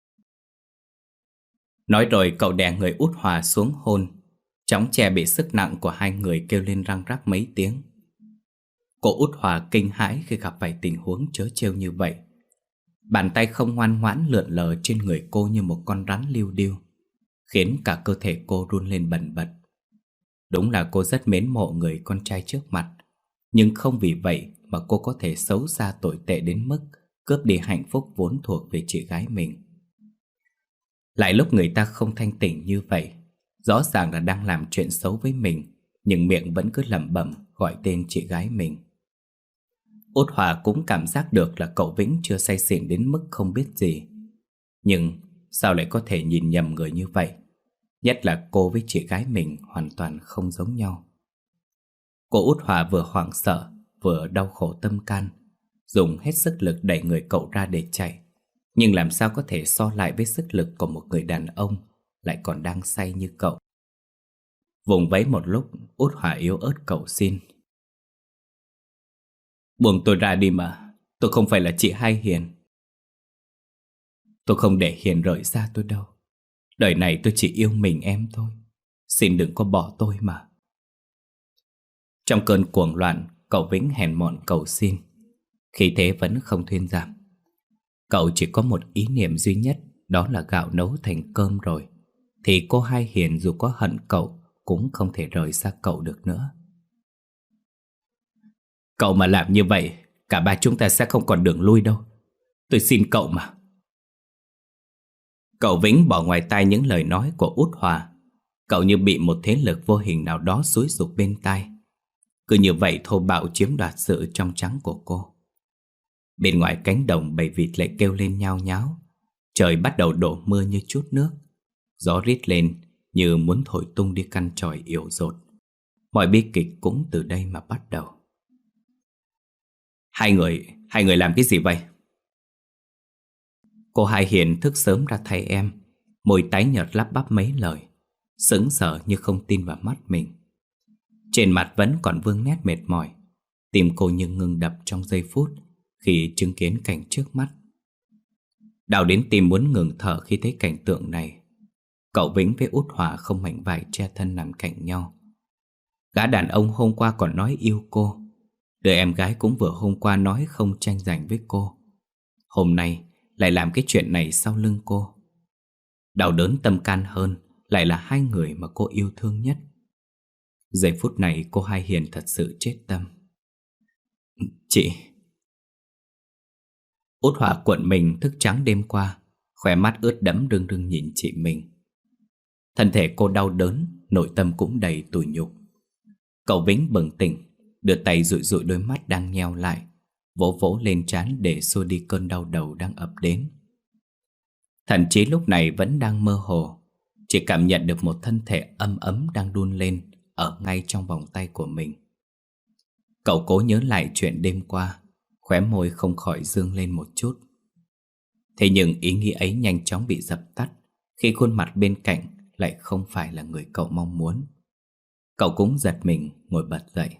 Nói rồi cậu đè người Út Hòa xuống hôn. Chõng tre bị sức nặng của hai người kêu lên răng rắc mấy tiếng. Cô Út Hòa kinh hãi khi gặp phải tình huống trớ trêu như vậy. Bàn tay không ngoan ngoãn lượn lờ trên người cô như một con rắn liu điu, khiến cả cơ thể cô run lên bần bật. Đúng là cô rất mến mộ người con trai trước mặt, nhưng không vì vậy mà cô có thể xấu xa tồi tệ đến mức cướp đi hạnh phúc vốn thuộc về chị gái mình. Lại lúc người ta không thanh tỉnh như vậy, rõ ràng là đang làm chuyện xấu với mình, nhưng miệng vẫn cứ lẩm bẩm gọi tên chị gái mình. Út Hòa cũng cảm giác được là cậu Vĩnh chưa say xỉn đến mức không biết gì. Nhưng sao lại có thể nhìn nhầm người như vậy? Nhất là cô với chị gái mình hoàn toàn không giống nhau. Cô Út Hòa vừa hoảng sợ, vừa đau khổ tâm can, dùng hết sức lực đẩy người cậu ra để chạy. Nhưng làm sao có thể so lại với sức lực của một người đàn ông lại còn đang say như cậu. Vùng vẫy một lúc, Út Hòa yếu ớt cầu xin: Buông tôi ra đi mà. Tôi không phải là chị Hai Hiền. Tôi không để Hiền rời xa tôi đâu. Đời này tôi chỉ yêu mình em thôi. Xin đừng có bỏ tôi mà. Trong cơn cuồng loạn, cậu Vĩnh hèn mọn cầu xin. Khi thế vẫn không thuyên giảm. Cậu chỉ có một ý niệm duy nhất, đó là gạo nấu thành cơm rồi, thì cô Hai Hiền dù có hận cậu cũng không thể rời xa cậu được nữa. Cậu mà làm như vậy, cả ba chúng ta sẽ không còn đường lui đâu. Tôi xin cậu mà. Cậu Vĩnh bỏ ngoài tai những lời nói của Út Hòa. Cậu như bị một thế lực vô hình nào đó xúi giục bên tai. Cứ như vậy thô bạo chiếm đoạt sự trong trắng của cô. Bên ngoài cánh đồng bầy vịt lại kêu lên nhao nháo. Trời bắt đầu đổ mưa như chút nước. Gió rít lên, như muốn thổi tung đi căn chòi yểu dột. Mọi bi kịch cũng từ đây mà bắt đầu. Hai người làm cái gì vậy? Cô Hai Hiền thức sớm ra thay em, môi tái nhợt lắp bắp mấy lời, sững sờ như không tin vào mắt mình. Trên mặt vẫn còn vương nét mệt mỏi, tim cô như ngừng đập trong giây phút khi chứng kiến cảnh trước mắt. Đau đến tim muốn ngừng thở khi thấy cảnh tượng này. Cậu Vĩnh với Út Hòa không mảnh vải che thân nằm cạnh nhau. Gã đàn ông hôm qua còn nói yêu cô, đứa em gái cũng vừa hôm qua nói không tranh giành với cô, hôm nay lại làm cái chuyện này sau lưng cô. Đau đớn tâm can hơn lại là hai người mà cô yêu thương nhất. Giây phút này cô Hai Hiền thật sự chết tâm. Chị... Út Hòa cuộn mình thức trắng đêm qua, khóe mắt ướt đẫm rưng rưng nhìn chị mình. Thân thể cô đau đớn, nội tâm cũng đầy tủi nhục. Cậu Vĩnh bừng tỉnh, đưa tay dụi dụi đôi mắt đang nheo lại, vỗ vỗ lên trán để xua đi cơn đau đầu đang ập đến. Thậm chí lúc này vẫn đang mơ hồ, chỉ cảm nhận được một thân thể ấm ấm đang đun lên ở ngay trong vòng tay của mình. Cậu cố nhớ lại chuyện đêm qua, khóe môi không khỏi dương lên một chút. Thế nhưng ý nghĩ ấy nhanh chóng bị dập tắt khi khuôn mặt bên cạnh lại không phải là người cậu mong muốn. Cậu cũng giật mình ngồi bật dậy.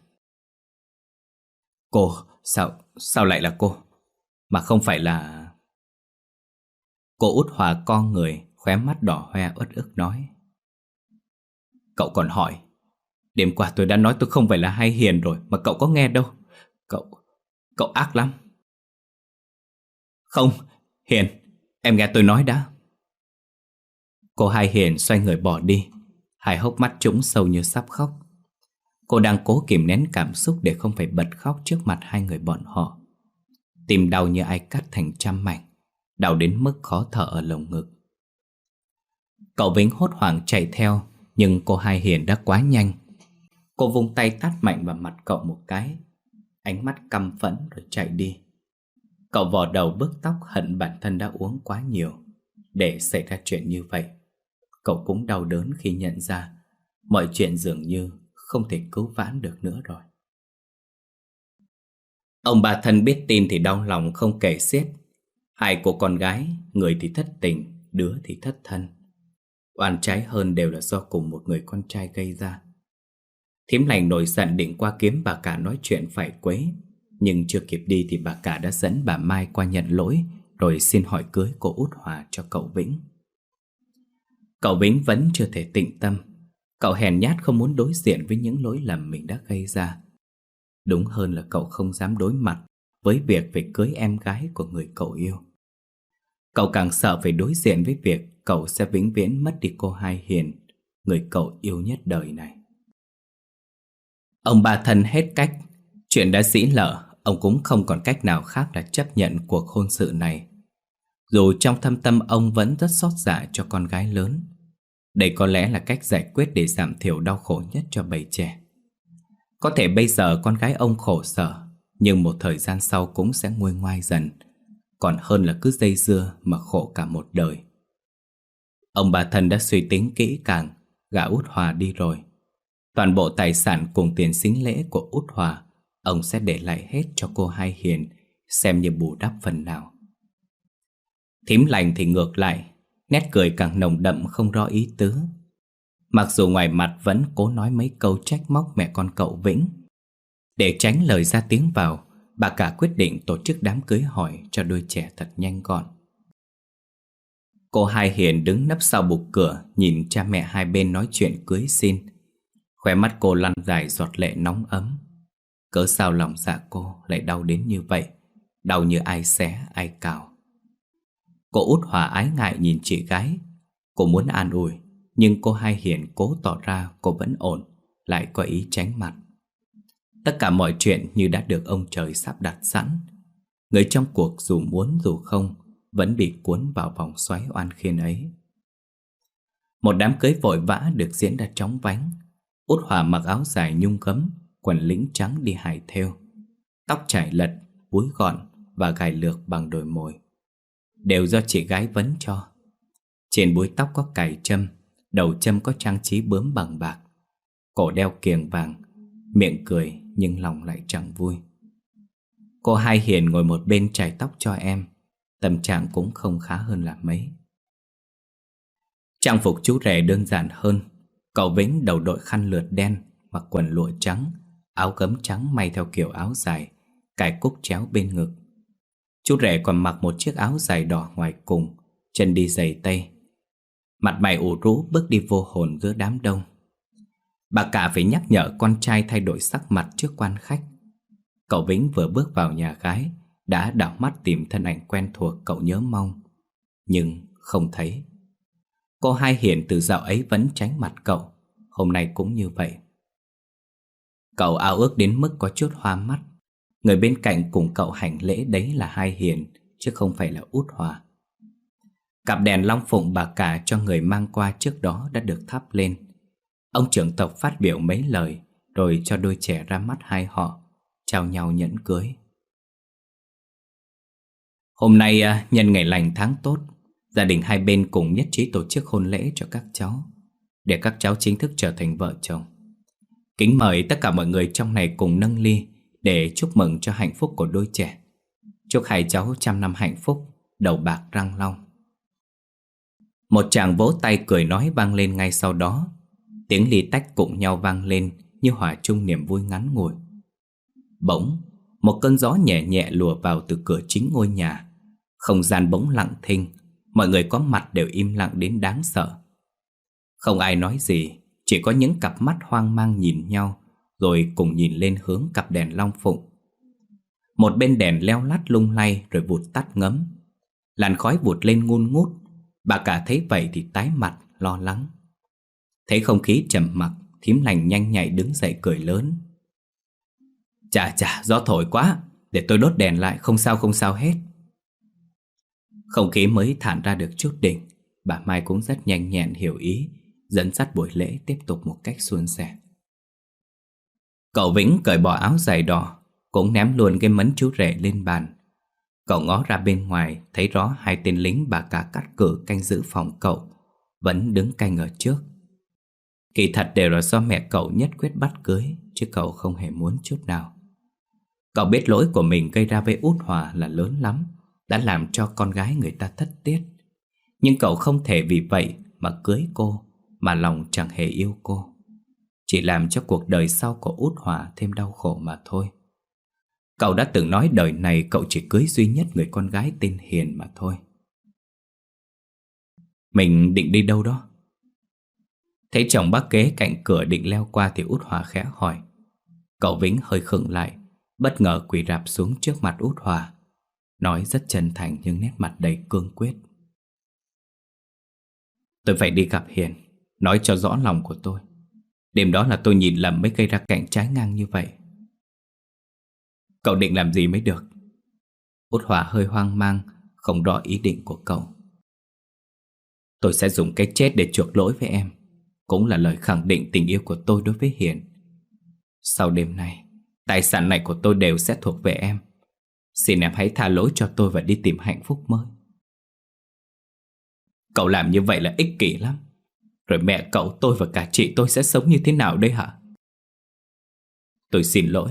Cô, sao lại là cô? Mà không phải là... Cô Út Hòa co người, khóe mắt đỏ hoe uất ức nói. Cậu còn hỏi, đêm qua tôi đã nói tôi không phải là Hai Hiền rồi mà cậu có nghe đâu. Cậu ác lắm. Không, Hiền, em nghe tôi nói đã. Cô Hai Hiền xoay người bỏ đi, hai hốc mắt trũng sâu như sắp khóc. Cô đang cố kìm nén cảm xúc để không phải bật khóc trước mặt hai người bọn họ. Tim đau như ai cắt thành trăm mảnh, đau đến mức khó thở ở lồng ngực. Cậu Vĩnh hốt hoảng chạy theo, nhưng cô Hai Hiền đã quá nhanh. Cô vung tay tát mạnh vào mặt cậu một cái, ánh mắt căm phẫn rồi chạy đi. Cậu vò đầu bứt tóc hận bản thân đã uống quá nhiều để xảy ra chuyện như vậy. Cậu cũng đau đớn khi nhận ra mọi chuyện dường như không thể cứu vãn được nữa rồi. Ông bà thân biết tin thì đau lòng không kể xiết. Hai cô con gái, người thì thất tình, đứa thì thất thân. Oan trái hơn đều là do cùng một người con trai gây ra. Thím Lành nổi giận định qua kiếm bà cả nói chuyện phải quấy, nhưng chưa kịp đi thì bà cả đã dẫn bà Mai qua nhận lỗi rồi xin hỏi cưới cô Út Hòa cho cậu Vĩnh. Cậu Vĩnh vẫn chưa thể tĩnh tâm. Cậu hèn nhát không muốn đối diện với những lỗi lầm mình đã gây ra. Đúng hơn là cậu không dám đối mặt với việc phải cưới em gái của người cậu yêu. Cậu càng sợ phải đối diện với việc cậu sẽ vĩnh viễn mất đi cô Hai Hiền, người cậu yêu nhất đời này. Ông bà thân hết cách. Chuyện đã xĩ lở, ông cũng không còn cách nào khác là chấp nhận cuộc hôn sự này. Dù trong thâm tâm ông vẫn rất xót dạ cho con gái lớn. Đây có lẽ là cách giải quyết để giảm thiểu đau khổ nhất cho bầy trẻ. Có thể bây giờ con gái ông khổ sở, nhưng một thời gian sau cũng sẽ nguôi ngoai dần, còn hơn là cứ dây dưa mà khổ cả một đời. Ông bà thân đã suy tính kỹ càng, gả Út Hòa đi rồi. Toàn bộ tài sản cùng tiền sính lễ của Út Hòa ông sẽ để lại hết cho cô Hai Hiền, xem như bù đắp phần nào. Thím Lành thì ngược lại, nét cười càng nồng đậm không rõ ý tứ. Mặc dù ngoài mặt vẫn cố nói mấy câu trách móc mẹ con cậu Vĩnh. Để tránh lời ra tiếng vào, bà cả quyết định tổ chức đám cưới hỏi cho đôi trẻ thật nhanh gọn. Cô Hai Hiền đứng nấp sau bục cửa, nhìn cha mẹ hai bên nói chuyện cưới xin. Khóe mắt cô lăn dài giọt lệ nóng ấm. Cớ sao lòng dạ cô lại đau đến như vậy, đau như ai xé ai cào. Cô Út Hòa ái ngại nhìn chị gái. Cô muốn an ủi, nhưng cô Hai Hiền cố tỏ ra cô vẫn ổn, lại có ý tránh mặt. Tất cả mọi chuyện như đã được ông trời sắp đặt sẵn. Người trong cuộc dù muốn dù không vẫn bị cuốn vào vòng xoáy oan khiên ấy. Một đám cưới vội vã được diễn ra chóng vánh. Út Hòa mặc áo dài nhung gấm, quần lĩnh trắng đi hài thêu, tóc trải lật, búi gọn và gài lược bằng đồi mồi, đều do chị gái vấn cho. Trên búi tóc có cài trâm, đầu châm có trang trí bướm bằng bạc, cổ đeo kiềng vàng, miệng cười nhưng lòng lại chẳng vui. Cô Hai Hiền ngồi một bên chải tóc cho em, tâm trạng cũng không khá hơn là mấy. Trang phục chú rể đơn giản hơn. Cậu Vĩnh đầu đội khăn lượt đen, mặc quần lụa trắng, áo gấm trắng may theo kiểu áo dài, cài cúc chéo bên ngực. Chú rể còn mặc một chiếc áo dài đỏ ngoài cùng, chân đi giày tây. Mặt mày ủ rũ bước đi vô hồn giữa đám đông. Bà cả phải nhắc nhở con trai thay đổi sắc mặt trước quan khách. Cậu Vĩnh vừa bước vào nhà gái đã đảo mắt tìm thân ảnh quen thuộc cậu nhớ mong, nhưng không thấy. Cô Hai Hiền từ dạo ấy vẫn tránh mặt cậu, hôm nay cũng như vậy. Cậu ao ước đến mức có chút hoa mắt. Người bên cạnh cùng cậu hành lễ đấy là Hai Hiền, chứ không phải là Út Hòa. Cặp đèn long phụng bà cả cho người mang qua trước đó đã được thắp lên. Ông trưởng tộc phát biểu mấy lời, rồi cho đôi trẻ ra mắt hai họ, trao nhau nhẫn cưới. Hôm nay nhân ngày lành tháng tốt, gia đình hai bên cùng nhất trí tổ chức hôn lễ cho các cháu, để các cháu chính thức trở thành vợ chồng. Kính mời tất cả mọi người trong này cùng nâng ly để chúc mừng cho hạnh phúc của đôi trẻ. Chúc hai cháu trăm năm hạnh phúc, đầu bạc răng long. Một tràng vỗ tay cười nói vang lên ngay sau đó. Tiếng ly tách cùng nhau vang lên như hòa chung niềm vui ngắn ngủi. Bỗng, một cơn gió nhẹ nhẹ lùa vào từ cửa chính ngôi nhà. Không gian bỗng lặng thinh, mọi người có mặt đều im lặng đến đáng sợ. Không ai nói gì, chỉ có những cặp mắt hoang mang nhìn nhau, rồi cùng nhìn lên hướng cặp đèn long phụng. Một bên đèn leo lắt lung lay rồi vụt tắt ngấm. Làn khói vụt lên ngun ngút. Bà cả thấy vậy thì tái mặt, lo lắng. Thấy không khí trầm mặc, thím Lành nhanh nhạy đứng dậy cười lớn. Chà chà, gió thổi quá, để tôi đốt đèn lại, không sao hết. Không khí mới thản ra được chút đỉnh. Bà Mai cũng rất nhanh nhẹn hiểu ý, dẫn dắt buổi lễ tiếp tục một cách suôn sẻ. Cậu Vĩnh cởi bỏ áo dài đỏ, cũng ném luôn cái mấn chú rể lên bàn. Cậu ngó ra bên ngoài, thấy rõ hai tên lính bà cả cắt cử canh giữ phòng cậu vẫn đứng canh ở trước. Kỳ thật đều là do mẹ cậu nhất quyết bắt cưới, chứ cậu không hề muốn chút nào. Cậu biết lỗi của mình gây ra với Út Hòa là lớn lắm, đã làm cho con gái người ta thất tiết. Nhưng cậu không thể vì vậy mà cưới cô, mà lòng chẳng hề yêu cô. Chỉ làm cho cuộc đời sau của Út Hòa thêm đau khổ mà thôi. Cậu đã từng nói đời này cậu chỉ cưới duy nhất người con gái tên Hiền mà thôi. Mình định đi đâu đó? Thấy chồng bác kế cạnh cửa định leo qua thì Út Hòa khẽ hỏi. Cậu Vĩnh hơi khựng lại, bất ngờ quỳ rạp xuống trước mặt Út Hòa, nói rất chân thành nhưng nét mặt đầy cương quyết. Tôi phải đi gặp Hiền, nói cho rõ lòng của tôi. Đêm đó là tôi nhìn lầm mới gây ra cảnh trái ngang như vậy. Cậu định làm gì mới được? Út Hòa hơi hoang mang, không rõ ý định của cậu. Tôi sẽ dùng cái chết để chuộc lỗi với em, cũng là lời khẳng định tình yêu của tôi đối với Hiền. Sau đêm nay, tài sản này của tôi đều sẽ thuộc về em. Xin em hãy tha lỗi cho tôi và đi tìm hạnh phúc mới. Cậu làm như vậy là ích kỷ lắm. Rồi mẹ cậu, tôi và cả chị tôi sẽ sống như thế nào đây hả? Tôi xin lỗi.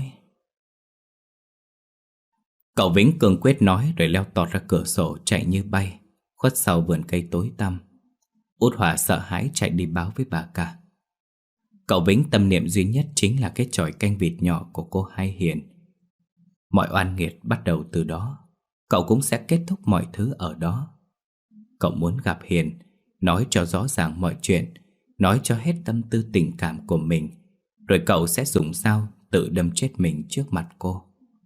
Cậu Vĩnh cương quyết nói rồi leo tọt ra cửa sổ chạy như bay, khuất sau vườn cây tối tăm. Út Hòa sợ hãi chạy đi báo với bà cả. Cậu Vĩnh tâm niệm duy nhất chính là cái chòi canh vịt nhỏ của cô Hai Hiền. Mọi oan nghiệt bắt đầu từ đó, cậu cũng sẽ kết thúc mọi thứ ở đó. Cậu muốn gặp Hiền, nói cho rõ ràng mọi chuyện, nói cho hết tâm tư tình cảm của mình, rồi cậu sẽ dùng dao tự đâm chết mình trước mặt cô.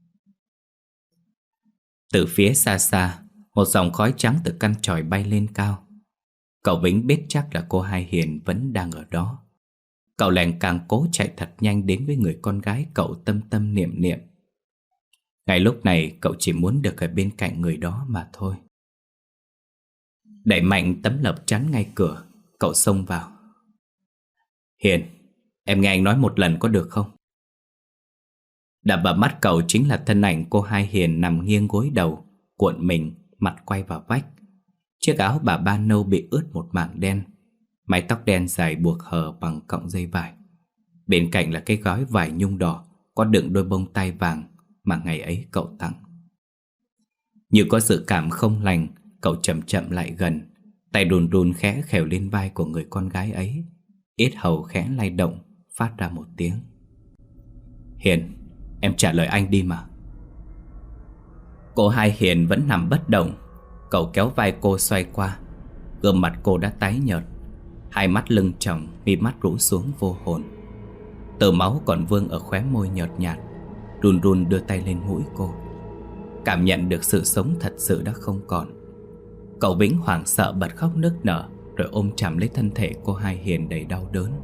Từ phía xa xa, một dòng khói trắng từ căn chòi bay lên cao. Cậu Vĩnh biết chắc là cô Hai Hiền vẫn đang ở đó. Cậu lại càng cố chạy thật nhanh đến với người con gái cậu tâm tâm niệm niệm. Ngay lúc này cậu chỉ muốn được ở bên cạnh người đó mà thôi. Đẩy mạnh tấm lợp chắn ngay cửa, cậu xông vào. Hiền, em nghe anh nói một lần có được không? Đập vào mắt cậu chính là thân ảnh cô Hai Hiền nằm nghiêng gối đầu, cuộn mình, mặt quay vào vách. Chiếc áo bà ba nâu bị ướt một mảng đen. Mái tóc đen dài buộc hờ bằng cọng dây vải. Bên cạnh là cái gói vải nhung đỏ có đựng đôi bông tai vàng mà ngày ấy cậu tặng. Như có dự cảm không lành, cậu chậm chậm lại gần, tay đùn đùn khẽ khều lên vai của người con gái ấy. Yết hầu khẽ lay động, phát ra một tiếng. Hiền, em trả lời anh đi mà. Cô Hai Hiền vẫn nằm bất động. Cậu kéo vai cô xoay qua. Gương mặt cô đã tái nhợt, hai mắt lưng tròng, mí mắt rũ xuống vô hồn. Tờ máu còn vương ở khóe môi nhợt nhạt. Run run đưa tay lên mũi cô, cảm nhận được sự sống thật sự đã không còn. Cậu Vĩnh hoảng sợ bật khóc nức nở, rồi ôm chầm lấy thân thể cô Hai Hiền đầy đau đớn.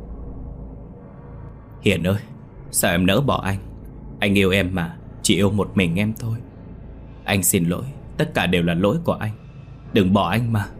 Hiền ơi, sao em nỡ bỏ anh? Anh yêu em mà, chỉ yêu một mình em thôi. Anh xin lỗi, tất cả đều là lỗi của anh. Đừng bỏ anh mà.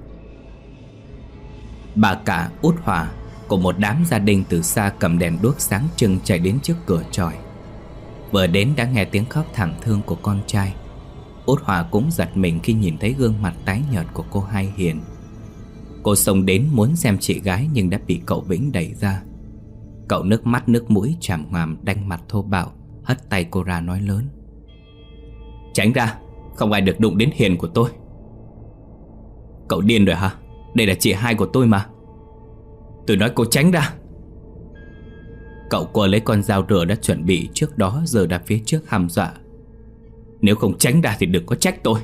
Bà cả Út Hòa của một đám gia đình từ xa cầm đèn đuốc sáng trưng chạy đến trước cửa chòi. Vừa đến đã nghe tiếng khóc thảm thương của con trai. Út Hòa cũng giật mình khi nhìn thấy gương mặt tái nhợt của cô Hai Hiền. Cô xông đến muốn xem chị gái nhưng đã bị cậu Vĩnh đẩy ra. Cậu nước mắt nước mũi tràm ngoàm đanh mặt thô bạo, hất tay cô ra nói lớn. Tránh ra, không ai được đụng đến Hiền của tôi. Cậu điên rồi hả? Đây là chị hai của tôi mà. Tôi nói cô tránh ra. Cậu quơ lấy con dao rửa đã chuẩn bị trước đó giờ ra phía trước hăm dọa. Nếu không tránh ra thì đừng có trách tôi.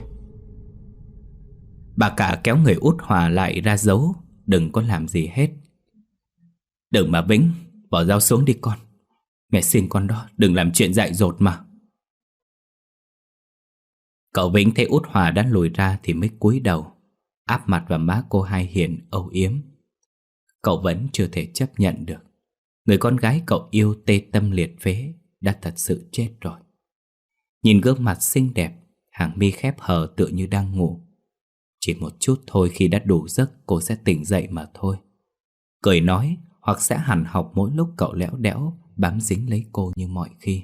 Bà cả kéo người Út Hòa lại ra giấu, đừng có làm gì hết. Đừng mà Vĩnh, bỏ dao xuống đi con. Mẹ xin con đó, đừng làm chuyện dại dột mà. Cậu Vĩnh thấy Út Hòa đã lùi ra thì mới cúi đầu, áp mặt vào má cô Hai Hiền âu yếm. Cậu vẫn chưa thể chấp nhận được người con gái cậu yêu tê tâm liệt phế đã thật sự chết rồi. Nhìn gương mặt xinh đẹp, hàng mi khép hờ tựa như đang ngủ. Chỉ một chút thôi, khi đã đủ giấc cô sẽ tỉnh dậy mà thôi. Cười nói hoặc sẽ hằn học mỗi lúc cậu lẽo đẽo bám dính lấy cô như mọi khi.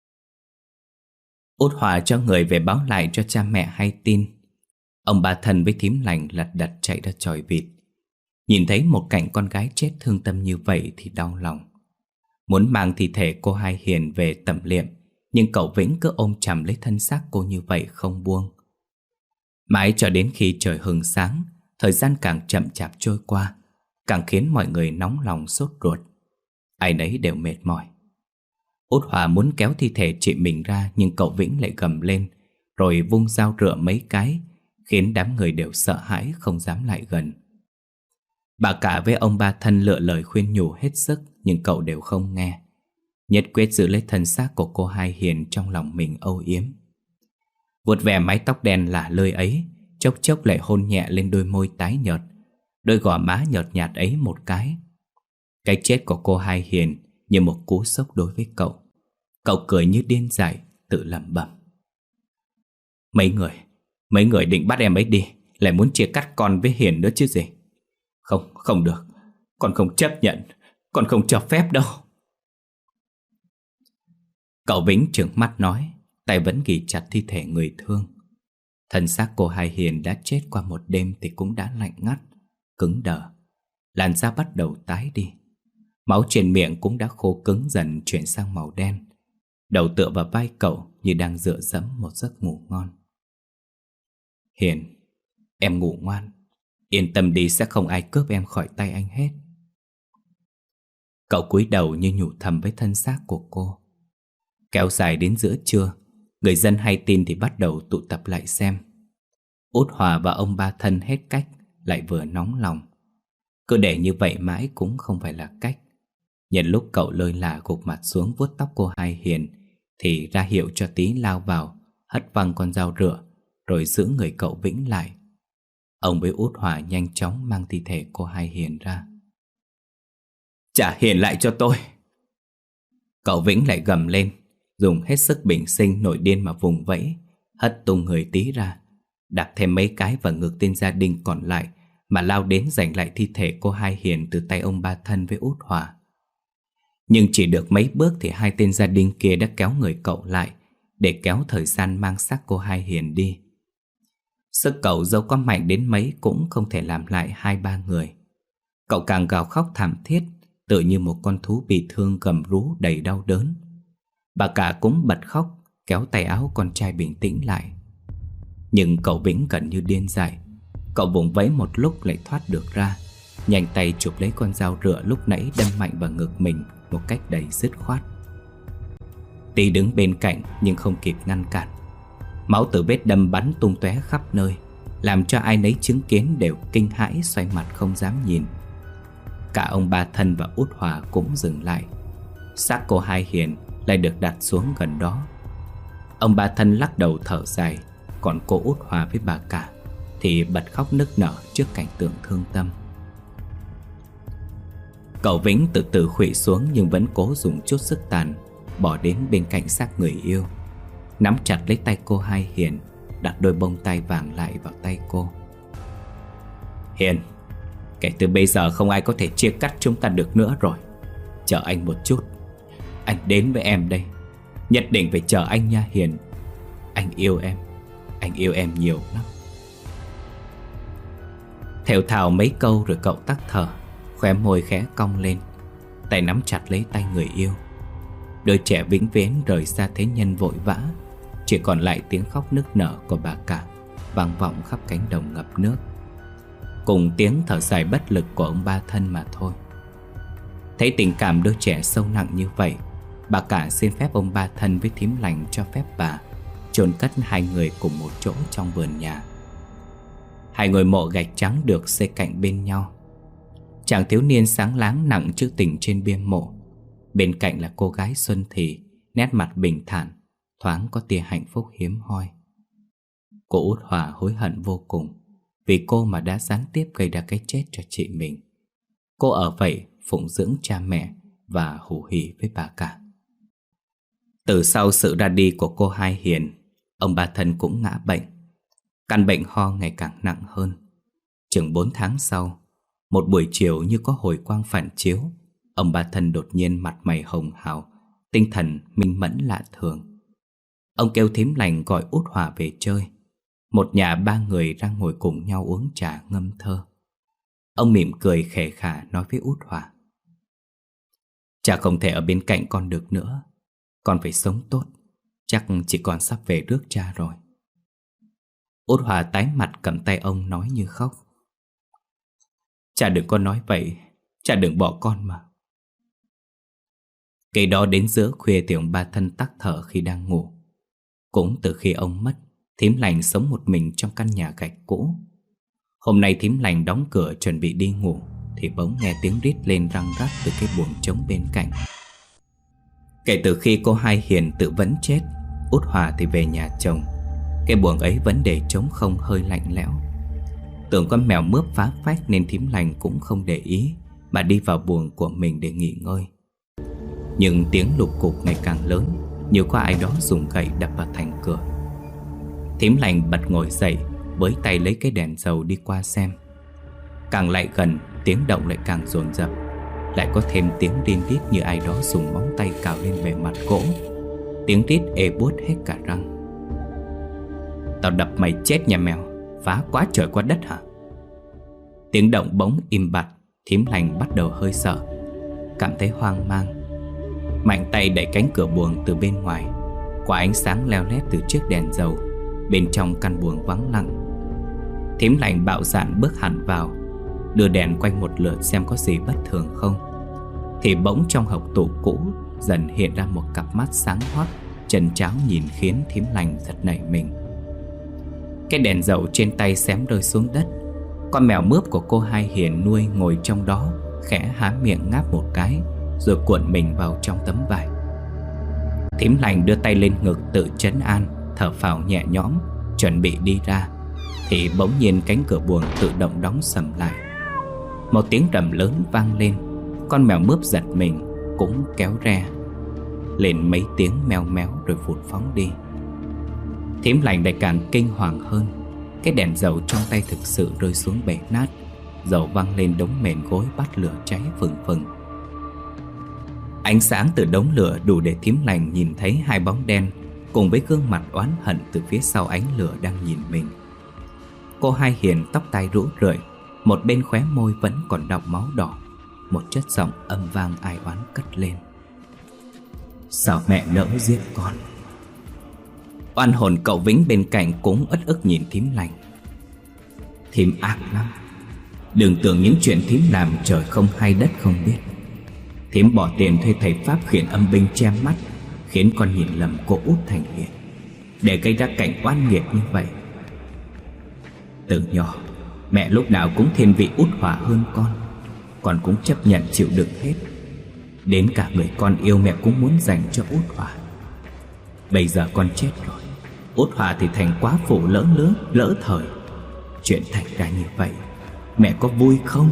Út Hòa cho người về báo lại cho cha mẹ hay tin. Ông bà Thân với thím Lành lật đật chạy ra chòi vịt. Nhìn thấy một cảnh con gái chết thương tâm như vậy thì đau lòng. Muốn mang thi thể cô Hai Hiền về tẩm liệm, nhưng cậu Vĩnh cứ ôm chầm lấy thân xác cô như vậy không buông. Mãi cho đến khi trời hừng sáng, thời gian càng chậm chạp trôi qua, càng khiến mọi người nóng lòng sốt ruột. Ai nấy đều mệt mỏi. Út Hòa muốn kéo thi thể chị mình ra, nhưng cậu Vĩnh lại gầm lên, rồi vung dao rựa mấy cái, khiến đám người đều sợ hãi không dám lại gần. Bà cả với ông ba Thân lựa lời khuyên nhủ hết sức, nhưng cậu đều không nghe. Nhất quyết giữ lấy thân xác của cô Hai Hiền trong lòng mình âu yếm. Vuốt ve mái tóc đen lả lơi ấy, chốc chốc lại hôn nhẹ lên đôi môi tái nhợt, đôi gò má nhợt nhạt ấy một cái. Cái chết của cô Hai Hiền như một cú sốc đối với cậu. Cậu cười như điên dại, tự lẩm bẩm. Mấy người định bắt em ấy đi, lại muốn chia cắt con với Hiền nữa chứ gì. Không được, con không chấp nhận, con không cho phép đâu. Cậu Vĩnh trừng mắt nói, tay vẫn ghì chặt thi thể người thương. Thân xác cô Hai Hiền đã chết qua một đêm thì cũng đã lạnh ngắt, cứng đờ. Làn da bắt đầu tái đi. Máu trên miệng cũng đã khô cứng dần chuyển sang màu đen. Đầu tựa vào vai cậu như đang dựa dẫm một giấc ngủ ngon. Hiền, em ngủ ngoan. Yên tâm đi, sẽ không ai cướp em khỏi tay anh hết. Cậu cúi đầu như nhủ thầm với thân xác của cô. Kéo dài đến giữa trưa, người dân hay tin thì bắt đầu tụ tập lại xem. Út Hòa và ông ba Thân hết cách, lại vừa nóng lòng. Cứ để như vậy mãi cũng không phải là cách. Nhân lúc cậu lơi lả gục mặt xuống vuốt tóc cô Hai Hiền, thì ra hiệu cho Tí lao vào, hất văng con dao rửa, rồi giữ người cậu Vĩnh lại. Ông với Út Hòa nhanh chóng mang thi thể cô Hai Hiền ra. Trả Hiền lại cho tôi. Cậu Vĩnh lại gầm lên, dùng hết sức bình sinh nổi điên mà vùng vẫy, hất tung người Tí ra, đạp thêm mấy cái vào ngực tên gia đình còn lại, mà lao đến giành lại thi thể cô Hai Hiền từ tay ông ba Thân với Út Hòa. Nhưng chỉ được mấy bước thì hai tên gia đình kia đã kéo người cậu lại, để kéo thời gian mang xác cô Hai Hiền đi. Sức cậu dẫu có mạnh đến mấy cũng không thể làm lại 2-3 người. Cậu càng gào khóc thảm thiết, tự như một con thú bị thương gầm rú đầy đau đớn. Bà cả cũng bật khóc, kéo tay áo con trai bình tĩnh lại. Nhưng cậu Vĩnh gần như điên dại. Cậu vùng vẫy một lúc lại thoát được ra, nhanh tay chụp lấy con dao rựa lúc nãy đâm mạnh vào ngực mình một cách đầy dứt khoát. Tí đứng bên cạnh nhưng không kịp ngăn cản. Máu từ vết đâm bắn tung tóe khắp nơi, làm cho ai nấy chứng kiến đều kinh hãi xoay mặt không dám nhìn. Cả ông Ba Thân và Út Hòa cũng dừng lại. Xác cô Hai Hiền lại được đặt xuống gần đó. Ông Ba Thân lắc đầu thở dài, còn cô Út Hòa với bà cả thì bật khóc nức nở trước cảnh tượng thương tâm. Cậu Vĩnh từ từ khuỵu xuống nhưng vẫn cố dùng chút sức tàn bỏ đến bên cạnh xác người yêu, nắm chặt lấy tay cô Hai Hiền, đặt đôi bông tai vàng lại vào tay cô. Hiền, kể từ bây giờ không ai có thể chia cắt chúng ta được nữa rồi. Chờ anh một chút, anh đến với em đây. Nhất định phải chờ anh nha Hiền. Anh yêu em nhiều lắm. Thều thào mấy câu rồi cậu tắc thở, khóe môi khẽ cong lên, tay nắm chặt lấy tay người yêu. Đôi trẻ vĩnh viễn rời xa thế nhân vội vã, chỉ còn lại tiếng khóc nức nở của bà cả vang vọng khắp cánh đồng ngập nước, cùng tiếng thở dài bất lực của ông Ba Thân mà thôi. Thấy tình cảm đôi trẻ sâu nặng như vậy, bà cả xin phép ông Ba Thân với thím Lành cho phép bà chôn cất hai người cùng một chỗ trong vườn nhà. Hai ngôi mộ gạch trắng được xây cạnh bên nhau. Chàng thiếu niên sáng láng nặng chữ tình trên bia mộ, bên cạnh là cô gái Xuân Thì, nét mặt bình thản, thoáng có tia hạnh phúc hiếm hoi. Cô Út Hòa hối hận vô cùng vì cô mà đã gián tiếp gây ra cái chết cho chị mình. Cô ở vậy phụng dưỡng cha mẹ và hủ hỉ với bà cả. Từ sau sự ra đi của cô Hai Hiền, ông Ba Thân cũng ngã bệnh. Căn bệnh ho ngày càng nặng hơn. Chừng 4 tháng sau, một buổi chiều như có hồi quang phản chiếu, ông Ba Thân đột nhiên mặt mày hồng hào, tinh thần minh mẫn lạ thường. Ông kêu thím Lành gọi Út Hòa về chơi. Một nhà 3 người ra ngồi cùng nhau uống trà ngâm thơ. Ông mỉm cười khè khà nói với Út Hòa: Cha không thể ở bên cạnh con được nữa. Con phải sống tốt. Chắc chỉ còn sắp về rước cha rồi. Út Hòa tái mặt cầm tay ông nói như khóc: Cha đừng có nói vậy. Cha đừng bỏ con mà. Ngày đó đến giữa khuya thì ông Ba Thân tắc thở khi đang ngủ. Cũng từ khi ông mất, thím Lành sống một mình trong căn nhà gạch cũ. Hôm nay thím Lành đóng cửa chuẩn bị đi ngủ thì bỗng nghe tiếng rít lên răng rắc từ cái buồng trống bên cạnh. Kể từ khi cô Hai Hiền tự vẫn chết, Út Hòa thì về nhà chồng. Cái buồng ấy vẫn để trống không, hơi lạnh lẽo. Tưởng con mèo mướp phá phách nên thím Lành cũng không để ý, mà đi vào buồng của mình để nghỉ ngơi. Nhưng tiếng lục cục ngày càng lớn, như có ai đó dùng gậy đập vào thành cửa. Thím Lành bật ngồi dậy, với tay lấy cái đèn dầu đi qua xem. Càng lại gần, tiếng động lại càng dồn dập. Lại có thêm tiếng rin rít như ai đó dùng móng tay cào lên bề mặt gỗ. Tiếng rít ê buốt hết cả răng. Tao đập mày chết nhà mèo, phá quá trời quá đất hả? Tiếng động bỗng im bặt. Thím Lành bắt đầu hơi sợ, cảm thấy hoang mang. Mạnh tay đẩy cánh cửa buồng từ bên ngoài. Quả ánh sáng leo lét từ chiếc đèn dầu. Bên trong căn buồng vắng lặng. Thím Lành bạo dạn bước hẳn vào, đưa đèn quanh một lượt xem có gì bất thường không. Thì bỗng trong hộc tủ cũ dần hiện ra một cặp mắt sáng hoắt, trần tráo nhìn khiến thím Lành giật nảy mình. Cái đèn dầu trên tay xém rơi xuống đất. Con mèo mướp của cô Hai Hiền nuôi ngồi trong đó, khẽ há miệng ngáp một cái, rồi cuộn mình vào trong tấm vải. Thím Lành đưa tay lên ngực tự trấn an, thở phào nhẹ nhõm, chuẩn bị đi ra, thì bỗng nhiên cánh cửa buồng tự động đóng sầm lại. Một tiếng rầm lớn vang lên. Con mèo mướp giật mình, cũng kéo re lên mấy tiếng meo méo rồi vụt phóng đi. Thím Lành lại càng kinh hoàng hơn. Cái đèn dầu trong tay thực sự rơi xuống bể nát. Dầu văng lên đống mền gối bắt lửa cháy phừng phừng. Ánh sáng từ đống lửa đủ để thím Lành nhìn thấy hai bóng đen cùng với gương mặt oán hận từ phía sau ánh lửa đang nhìn mình. Cô Hai Hiền tóc tai rũ rượi, một bên khóe môi vẫn còn đọng máu đỏ. Một chất giọng âm vang ai oán cất lên: sao mẹ nỡ giết con? Oan hồn cậu Vĩnh bên cạnh cũng uất ức nhìn thím Lành. Thím ác lắm. Đừng tưởng những chuyện thím làm trời không hay đất không biết. Thím bỏ tiền thuê thầy pháp khiển âm binh che mắt, khiến con nhìn lầm cô Út thành Hiền, để gây ra cảnh oan nghiệt như vậy. Từ nhỏ mẹ lúc nào cũng thiên vị Út Hòa hơn con cũng chấp nhận chịu đựng hết. Đến cả người con yêu mẹ cũng muốn dành cho Út Hòa. Bây giờ con chết rồi, Út Hòa thì thành quá phụ lỡ thời. Chuyện thành ra như vậy, mẹ có vui không?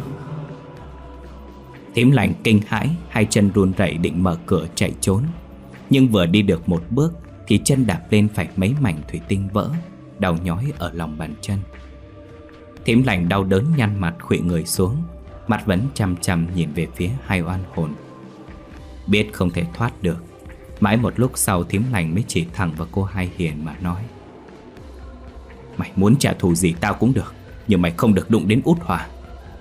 Thím Lành kinh hãi, hai chân run rẩy định mở cửa chạy trốn. Nhưng vừa đi được một bước thì chân đạp lên phải mấy mảnh thủy tinh vỡ, đau nhói ở lòng bàn chân. Thím Lành đau đớn nhăn mặt khuỵu người xuống, mặt vẫn chằm chằm nhìn về phía hai oan hồn. Biết không thể thoát được, mãi một lúc sau thím Lành mới chỉ thẳng vào cô Hai Hiền mà nói: mày muốn trả thù gì tao cũng được, nhưng mày không được đụng đến Út Hòa.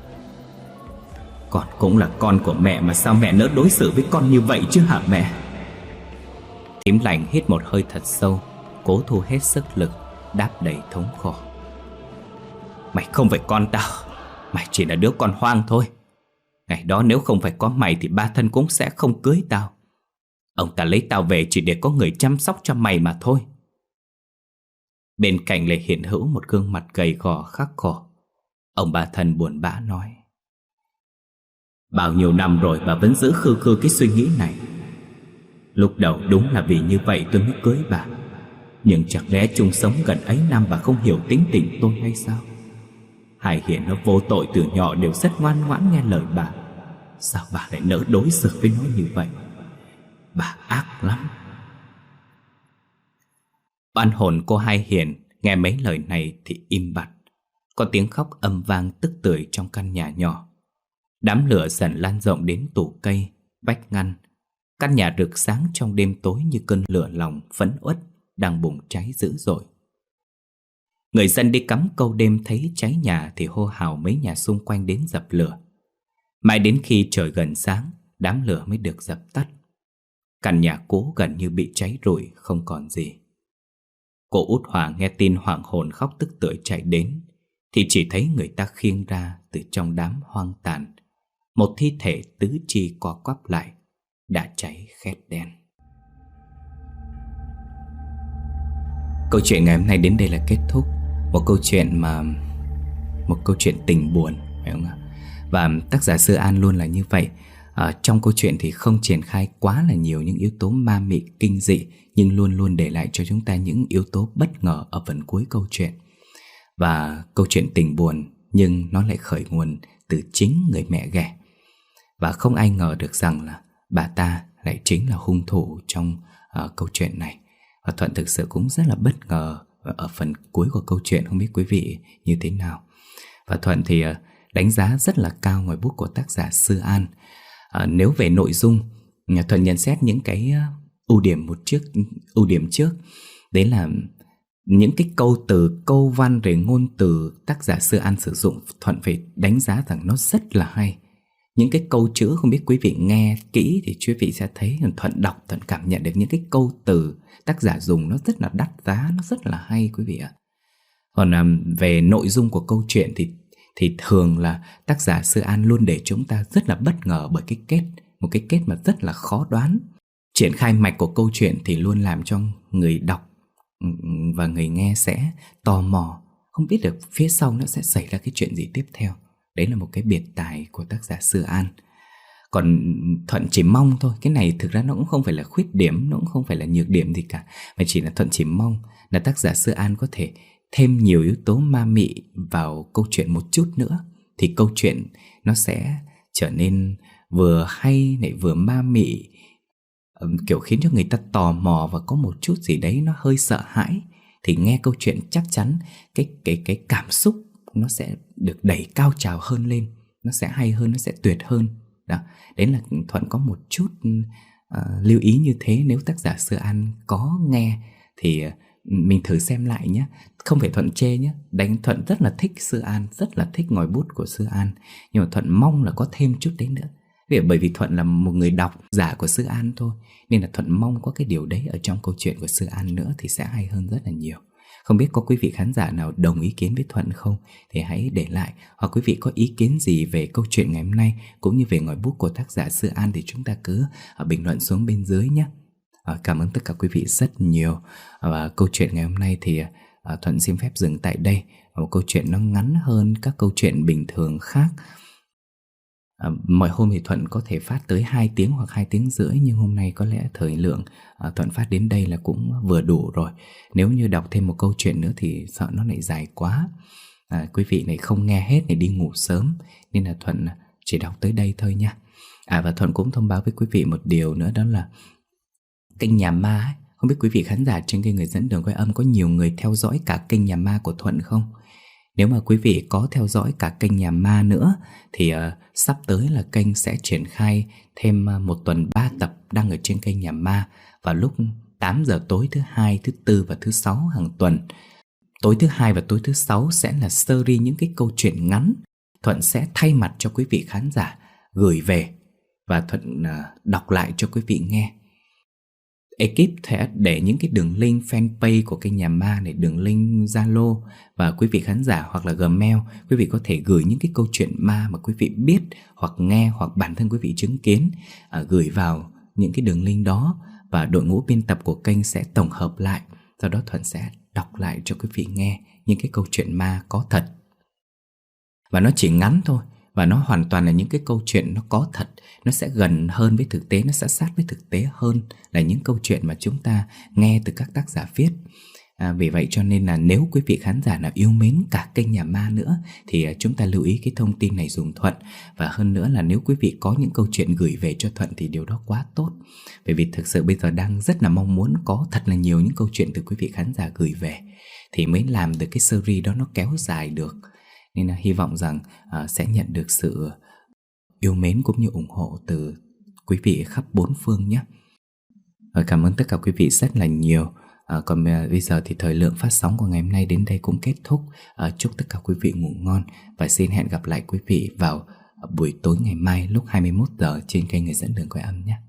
Con cũng là con của mẹ mà sao mẹ nỡ đối xử với con như vậy chứ hả mẹ? Thím Lành hít một hơi thật sâu, cố thu hết sức lực, đáp đầy thống khổ: mày không phải con tao, mày chỉ là đứa con hoang thôi. Ngày đó nếu không phải có mày thì ba thân cũng sẽ không cưới tao. Ông ta lấy tao về chỉ để có người chăm sóc cho mày mà thôi. Bên cạnh lại hiện hữu một gương mặt gầy gò khắc khổ. Ông ba thân buồn bã nói: bao nhiêu năm rồi mà vẫn giữ khư khư cái suy nghĩ này. Lúc đầu đúng là vì như vậy tôi mới cưới bà, nhưng chẳng lẽ chung sống gần ấy năm bà không hiểu tính tình tôi hay sao? Hai Hiền nó vô tội từ nhỏ đều rất ngoan ngoãn nghe lời bà. Sao bà lại nỡ đối xử với nó như vậy? Bà ác lắm. Oan hồn cô Hai Hiền nghe mấy lời này thì im bặt. Có tiếng khóc âm vang tức tưởi trong căn nhà nhỏ. Đám lửa dần lan rộng đến tủ cây, vách ngăn. Căn nhà rực sáng trong đêm tối như cơn lửa lòng phẫn uất đang bùng cháy dữ dội. Người dân đi cắm câu đêm thấy cháy nhà thì hô hào mấy nhà xung quanh đến dập lửa. Mãi đến khi trời gần sáng, đám lửa mới được dập tắt. Căn nhà cũ gần như bị cháy rụi không còn gì. Cô Út Hòa nghe tin hoảng hồn khóc tức tưởi chạy đến, thì chỉ thấy người ta khiêng ra từ trong đám hoang tàn một thi thể tứ chi co quắp lại, đã cháy khét đen. Câu chuyện ngày hôm nay đến đây là kết thúc. Một câu chuyện tình buồn, phải không ạ? Và tác giả Sư An luôn là như vậy. Trong câu chuyện thì không triển khai quá là nhiều những yếu tố ma mị kinh dị, nhưng luôn luôn để lại cho chúng ta những yếu tố bất ngờ ở phần cuối câu chuyện. Và câu chuyện tình buồn nhưng nó lại khởi nguồn từ chính người mẹ ghẻ. Và không ai ngờ được rằng là bà ta lại chính là hung thủ trong câu chuyện này. Và Thuận thực sự cũng rất là bất ngờ ở phần cuối của câu chuyện, không biết quý vị như thế nào. Và Thuận thì đánh giá rất là cao ngòi bút của tác giả Sư An. Nếu về nội dung, Thuận nhận xét những cái ưu điểm trước, đấy là những cái câu từ, câu văn rồi ngôn từ tác giả Sư An sử dụng, Thuận phải đánh giá rằng nó rất là hay. Những cái câu chữ không biết quý vị nghe kỹ thì quý vị sẽ thấy, Thuận đọc Thuận cảm nhận được những cái câu từ tác giả dùng nó rất là đắt giá, nó rất là hay quý vị ạ. Còn về nội dung của câu chuyện thì thường là tác giả Sư An luôn để chúng ta rất là bất ngờ bởi cái kết, một cái kết mà rất là khó đoán. Triển khai mạch của câu chuyện thì luôn làm cho người đọc và người nghe sẽ tò mò, không biết được phía sau nó sẽ xảy ra cái chuyện gì tiếp theo. Đấy là một cái biệt tài của tác giả Sư An. Còn Thuận chỉ mong thôi, cái này thực ra nó cũng không phải là khuyết điểm, nó cũng không phải là nhược điểm gì cả, mà chỉ là Thuận chỉ mong là tác giả Sư An có thể thêm nhiều yếu tố ma mị vào câu chuyện một chút nữa, thì câu chuyện nó sẽ trở nên vừa hay lại vừa ma mị, kiểu khiến cho người ta tò mò và có một chút gì đấy nó hơi sợ hãi. Thì nghe câu chuyện chắc chắn cái cảm xúc nó sẽ được đẩy cao trào hơn lên, nó sẽ hay hơn, nó sẽ tuyệt hơn. Đó, đấy là Thuận có một chút lưu ý như thế. Nếu tác giả Sư An có nghe thì mình thử xem lại nhé. Không phải Thuận chê nhé, Thuận rất là thích Sư An, rất là thích ngòi bút của Sư An, nhưng mà Thuận mong là có thêm chút đấy nữa. Bởi vì Thuận là một người độc giả của Sư An thôi, nên là Thuận mong có cái điều đấy ở trong câu chuyện của Sư An nữa thì sẽ hay hơn rất là nhiều. Không biết có quý vị khán giả nào đồng ý kiến với Thuận không thì hãy để lại, hoặc quý vị có ý kiến gì về câu chuyện ngày hôm nay cũng như về ngòi bút của tác giả Sư An thì chúng ta cứ bình luận xuống bên dưới nhé. Cảm ơn tất cả quý vị rất nhiều. Và câu chuyện ngày hôm nay thì Thuận xin phép dừng tại đây. Một câu chuyện nó ngắn hơn các câu chuyện bình thường khác. Mọi hôm thì Thuận có thể phát tới 2 tiếng hoặc 2 tiếng rưỡi, nhưng hôm nay có lẽ thời lượng Thuận phát đến đây là cũng vừa đủ rồi. Nếu như đọc thêm một câu chuyện nữa thì sợ nó lại dài quá. Quý vị này không nghe hết này đi ngủ sớm, nên là Thuận chỉ đọc tới đây thôi nha. Và Thuận cũng thông báo với quý vị một điều nữa, đó là kênh Nhà Ma ấy. Không biết quý vị khán giả trên kênh Người Dẫn Đường Quay Âm có nhiều người theo dõi cả kênh Nhà Ma của Thuận không? Nếu mà quý vị có theo dõi cả kênh Nhà Ma nữa thì sắp tới là kênh sẽ triển khai thêm một tuần 3 tập đăng ở trên kênh Nhà Ma vào lúc 8 giờ tối thứ Hai, thứ Tư và thứ Sáu hàng tuần. Tối thứ Hai và tối thứ Sáu sẽ là series những cái câu chuyện ngắn. Thuận sẽ thay mặt cho quý vị khán giả gửi về và Thuận đọc lại cho quý vị nghe. Ekip sẽ để những cái đường link fanpage của kênh Nhà Ma này, đường link Zalo, và quý vị khán giả hoặc là Gmail, quý vị có thể gửi những cái câu chuyện ma mà quý vị biết hoặc nghe hoặc bản thân quý vị chứng kiến, gửi vào những cái đường link đó, và đội ngũ biên tập của kênh sẽ tổng hợp lại. Sau đó Thuận sẽ đọc lại cho quý vị nghe những cái câu chuyện ma có thật. Và nó chỉ ngắn thôi, và nó hoàn toàn là những cái câu chuyện nó có thật. Nó sẽ gần hơn với thực tế, nó sẽ sát với thực tế hơn là những câu chuyện mà chúng ta nghe từ các tác giả viết. Vì vậy cho nên là nếu quý vị khán giả nào yêu mến cả kênh Nhà Ma nữa thì chúng ta lưu ý cái thông tin này dùm Thuận. Và hơn nữa là nếu quý vị có những câu chuyện gửi về cho Thuận thì điều đó quá tốt. Bởi vì thực sự bây giờ đang rất là mong muốn có thật là nhiều những câu chuyện từ quý vị khán giả gửi về thì mới làm được cái series đó nó kéo dài được. Nên là hy vọng rằng sẽ nhận được sự yêu mến cũng như ủng hộ từ quý vị khắp bốn phương nhé. Cảm ơn tất cả quý vị rất là nhiều. Còn bây giờ thì thời lượng phát sóng của ngày hôm nay đến đây cũng kết thúc. Chúc tất cả quý vị ngủ ngon và xin hẹn gặp lại quý vị vào buổi tối ngày mai lúc 21 giờ trên kênh Người Dẫn Đường Quay Âm nhé.